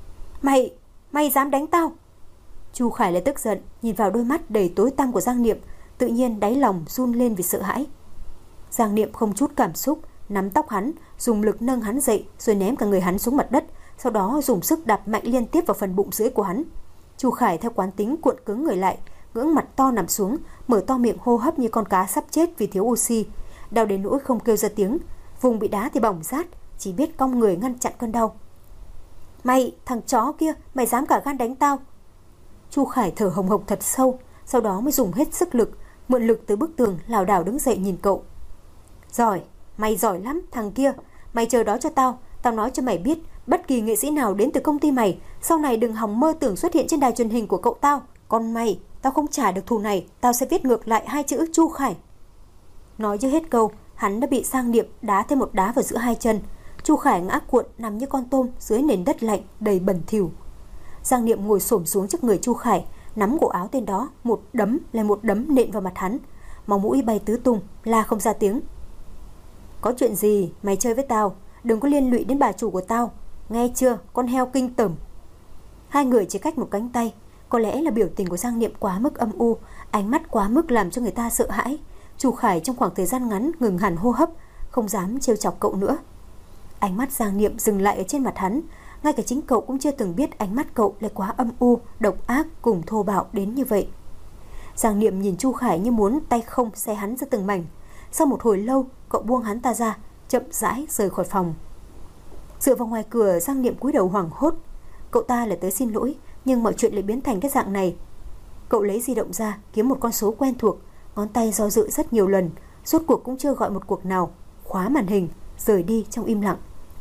Mày dám đánh tao? Chu Khải lại tức giận, nhìn vào đôi mắt đầy tối tăm của Giang Niệm, tự nhiên đáy lòng run lên vì sợ hãi. Giang Niệm không chút cảm xúc, nắm tóc hắn, dùng lực nâng hắn dậy rồi ném cả người hắn xuống mặt đất, sau đó dùng sức đạp mạnh liên tiếp vào phần bụng dưới của hắn. Chu Khải theo quán tính cuộn cứng người lại, ngưỡng mặt to nằm xuống, mở to miệng hô hấp như con cá sắp chết vì thiếu oxy, đau đến nỗi không kêu ra tiếng, vùng bị đá thì bỏng rát, chỉ biết cong người ngăn chặn cơn đau. Mày, thằng chó kia, mày dám cả gan đánh tao? Chu Khải thở hồng hộc thật sâu, sau đó mới dùng hết sức lực, mượn lực từ bức tường lảo đảo đứng dậy nhìn cậu. Giỏi, mày giỏi lắm thằng kia. Mày chờ đó cho tao. Tao nói cho mày biết, bất kỳ nghệ sĩ nào đến từ công ty mày sau này đừng hòng mơ tưởng xuất hiện trên đài truyền hình của cậu tao. Còn mày, tao không trả được thù này, tao sẽ viết ngược lại 2 chữ Chu Khải. Nói chưa hết câu, hắn đã bị Giang Niệm đá thêm một đá vào giữa 2 chân. Chu Khải ngã cuộn nằm như con tôm dưới nền đất lạnh đầy bẩn thỉu. Giang Niệm ngồi xổm xuống trước người Chu Khải, nắm cổ áo tên đó, một đấm lại một đấm nện vào mặt hắn. Máu mũi bay tứ tung, la không ra tiếng. Có chuyện gì mày chơi với tao, đừng có liên lụy đến bà chủ của tao, nghe chưa, con heo kinh tởm. 2 người chỉ cách một cánh tay. Có lẽ là biểu tình của Giang Niệm quá mức âm u, ánh mắt quá mức làm cho người ta sợ hãi. Chu Khải trong khoảng thời gian ngắn ngừng hẳn hô hấp, không dám trêu chọc cậu nữa. Ánh mắt Giang Niệm dừng lại ở trên mặt hắn. Ngay cả chính cậu cũng chưa từng biết ánh mắt cậu lại quá âm u, độc ác cùng thô bạo đến như vậy. Giang Niệm nhìn Chu Khải như muốn tay không xé hắn ra từng mảnh. Sau một hồi lâu, cậu buông hắn ta ra, chậm rãi rời khỏi phòng. Dựa vào ngoài cửa, Giang Niệm cúi đầu hoảng hốt. Cậu ta là tới xin lỗi, nhưng mọi chuyện lại biến thành cái dạng này. Cậu lấy di động ra, kiếm một con số quen thuộc, ngón tay do dự rất nhiều lần, rốt cuộc cũng chưa gọi một cuộc nào, khóa màn hình, rời đi trong im lặng.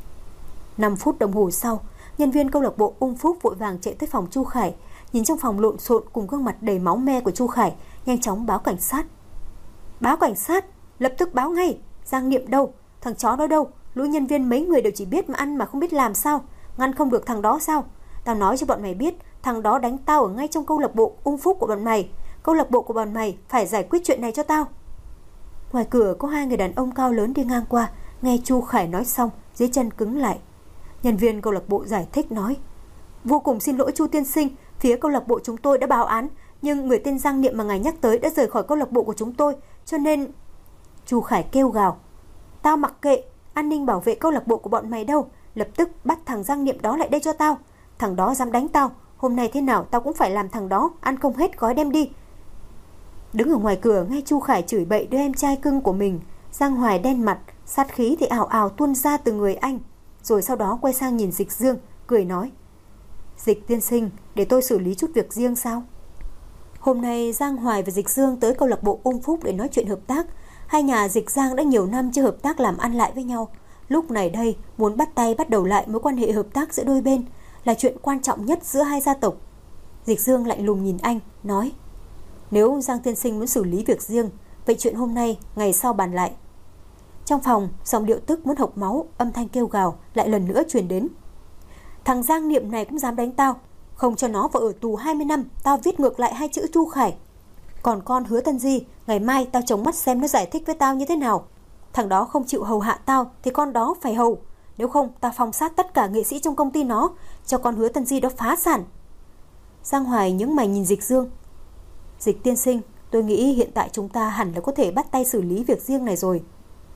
5 phút đồng hồ sau, nhân viên câu lạc bộ Ung Phúc vội vàng chạy tới phòng Chu Khải, nhìn trong phòng lộn xộn cùng gương mặt đầy máu me của Chu Khải, nhanh chóng báo cảnh sát. Báo cảnh sát, lập tức báo ngay. Giang Niệm đâu, thằng chó đó đâu, lũ nhân viên mấy người đều chỉ biết mà ăn mà không biết làm sao, ngăn không được thằng đó sao? Tao nói cho bọn mày biết, thằng đó đánh tao ở ngay trong câu lạc bộ Ung Phúc của bọn mày. Câu lạc bộ của bọn mày phải giải quyết chuyện này cho tao. Ngoài cửa có 2 người đàn ông cao lớn đi ngang qua, nghe Chu Khải nói xong, dưới chân cứng lại. Nhân viên câu lạc bộ giải thích nói: Vô cùng xin lỗi Chu tiên sinh, phía câu lạc bộ chúng tôi đã báo án, nhưng người tên Giang Niệm mà ngài nhắc tới đã rời khỏi câu lạc bộ của chúng tôi, cho nên... Chu Khải kêu gào: Tao mặc kệ, an ninh bảo vệ câu lạc bộ của bọn mày đâu, lập tức bắt thằng Giang Niệm đó lại đây cho tao. Thằng đó dám đánh tao, hôm nay thế nào tao cũng phải làm thằng đó ăn không hết gói đem đi. Đứng ở ngoài cửa nghe Chu Khải chửi bậy đứa em trai cưng của mình, Giang Hoài đen mặt, sát khí thì ào ào tuôn ra từ người anh. Rồi sau đó quay sang nhìn Dịch Dương, cười nói: Dịch tiên sinh, để tôi xử lý chút việc riêng sao? Hôm nay Giang Hoài và Dịch Dương tới câu lạc bộ Ung Phúc để nói chuyện hợp tác. Hai nhà Dịch Giang đã nhiều năm chưa hợp tác làm ăn lại với nhau. Lúc này đây muốn bắt tay bắt đầu lại mối quan hệ hợp tác giữa đôi bên là chuyện quan trọng nhất giữa hai gia tộc. Dịch Dương lạnh lùng nhìn anh, nói: Nếu Giang tiên sinh muốn xử lý việc riêng, vậy chuyện hôm nay ngày sau bàn lại. Trong phòng, giọng điệu tức muốn hộc máu, âm thanh kêu gào lại lần nữa truyền đến: Thằng Giang Niệm này cũng dám đánh tao, không cho nó vào ở tù 20 năm, tao viết ngược lại 2 chữ Chu Khải. Còn con Hứa Tân Di, ngày mai tao chống mắt xem nó giải thích với tao như thế nào. Thằng đó không chịu hầu hạ tao thì con đó phải hầu, nếu không tao phong sát tất cả nghệ sĩ trong công ty nó, cho con Hứa Tân Di đó phá sản. Giang Hoài nhướng mày nhìn Dịch Dương: Dịch tiên sinh, tôi nghĩ hiện tại chúng ta hẳn là có thể bắt tay xử lý việc riêng này rồi.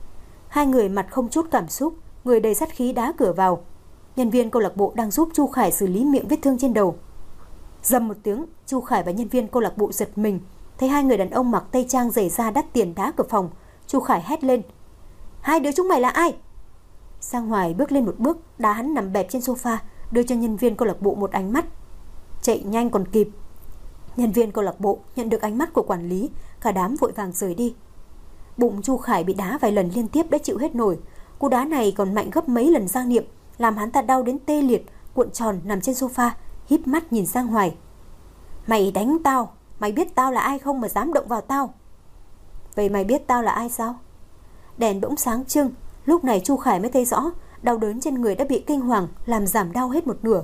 2 người mặt không chút cảm xúc, người đầy sát khí đá cửa vào. Nhân viên câu lạc bộ đang giúp Chu Khải xử lý miệng vết thương trên đầu. Rầm một tiếng, Chu Khải và nhân viên câu lạc bộ giật mình, thấy 2 người đàn ông mặc tây trang giày da đắt tiền đá cửa phòng. Chu Khải hét lên: 2 đứa chúng mày là ai? Giang Hoài bước lên một bước, đá hắn nằm bẹp trên sofa, đưa cho nhân viên câu lạc bộ một ánh mắt. Chạy nhanh còn kịp. Nhân viên câu lạc bộ nhận được ánh mắt của quản lý, cả đám vội vàng rời đi. Bụng Chu Khải bị đá vài lần liên tiếp đã chịu hết nổi. Cú đá này còn mạnh gấp mấy lần Giang Niệm, làm hắn ta đau đến tê liệt, cuộn tròn nằm trên sofa, híp mắt nhìn Giang Hoài. Mày đánh tao, mày biết tao là ai không mà dám động vào tao? Vậy mày biết tao là ai sao? Đèn bỗng sáng trưng, lúc này Chu Khải mới thấy rõ, đau đớn trên người đã bị kinh hoàng làm giảm đau hết một nửa.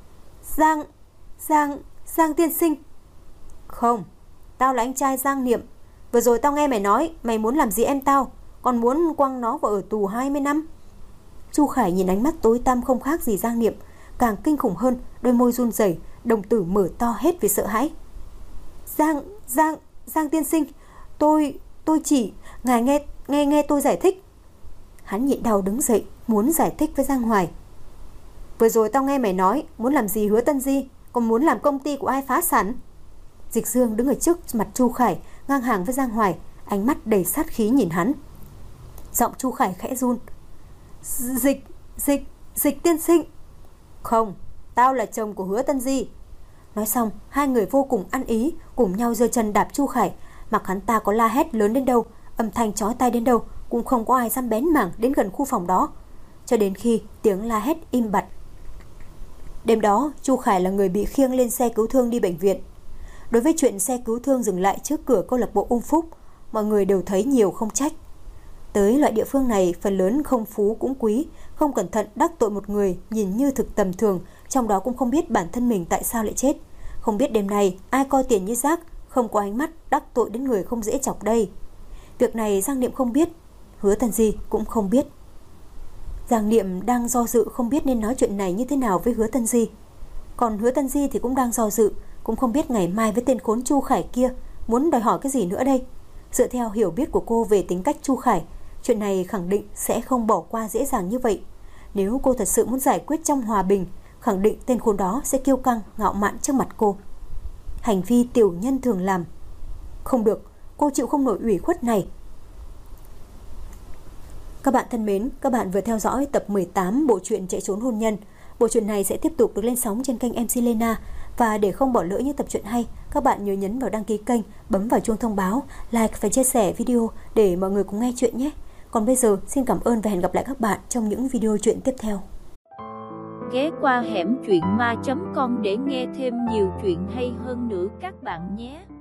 Giang tiên sinh. Không, tao là anh trai Giang Niệm. Vừa rồi tao nghe mày nói mày muốn làm gì em tao, còn muốn quăng nó vào ở tù 20 năm. Chu Khải nhìn ánh mắt tối tăm không khác gì Giang Niệm, càng kinh khủng hơn, đôi môi run rẩy, đồng tử mở to hết vì sợ hãi. Giang tiên sinh, tôi chỉ ngài nghe tôi giải thích. Hắn nhịn đau đứng dậy, muốn giải thích với Giang Hoài. Vừa rồi tao nghe mày nói muốn làm gì Hứa Tân Di, còn muốn làm công ty của ai phá sản. Dịch Dương đứng ở trước mặt Chu Khải, ngang hàng với Giang Hoài, ánh mắt đầy sát khí nhìn hắn. Giọng Chu Khải khẽ run. Dịch tiên sinh. Không, tao là chồng của Hứa Tân Di. Nói xong, 2 người vô cùng ăn ý, cùng nhau giơ chân đạp Chu Khải, Mặc hắn ta có la hét lớn đến đâu, âm thanh chói tai đến đâu, cũng không có ai dám bén mảng đến gần khu phòng đó, cho đến khi tiếng la hét im bặt. Đêm đó, Chu Khải là người bị khiêng lên xe cứu thương đi bệnh viện. Đối với chuyện xe cứu thương dừng lại trước cửa câu lạc bộ Ung Phúc, mọi người đều thấy nhiều không trách. Tới loại địa phương này, phần lớn không phú cũng quý, không cẩn thận đắc tội một người nhìn như thực tầm thường, trong đó cũng không biết bản thân mình tại sao lại chết. Không biết đêm nay ai coi tiền như rác, không có ánh mắt đắc tội đến người không dễ chọc đây. Việc này Giang Niệm không biết, Hứa Tân Di cũng không biết. Giang Niệm đang do dự không biết nên nói chuyện này như thế nào với Hứa Tân Di. Còn Hứa Tân Di thì cũng đang do dự, cũng không biết ngày mai với tên khốn Chu Khải kia muốn đòi hỏi cái gì nữa đây. Dựa theo hiểu biết của cô về tính cách Chu Khải, chuyện này khẳng định sẽ không bỏ qua dễ dàng như vậy. Nếu cô thật sự muốn giải quyết trong hòa bình, khẳng định tên khốn đó sẽ kiêu căng, ngạo mạn trước mặt cô. Hành vi tiểu nhân thường làm. Không được, cô chịu không nổi ủy khuất này. Các bạn thân mến, các bạn vừa theo dõi tập 18 bộ truyện Chạy trốn hôn nhân. Bộ truyện này sẽ tiếp tục được lên sóng trên kênh MC Lena. Và để không bỏ lỡ những tập truyện hay, các bạn nhớ nhấn vào đăng ký kênh, bấm vào chuông thông báo, like và chia sẻ video để mọi người cùng nghe chuyện nhé. Còn bây giờ, xin cảm ơn và hẹn gặp lại các bạn trong những video truyện tiếp theo. Ghé qua hẻm truyện ma.com để nghe thêm nhiều chuyện hay hơn nữa các bạn nhé.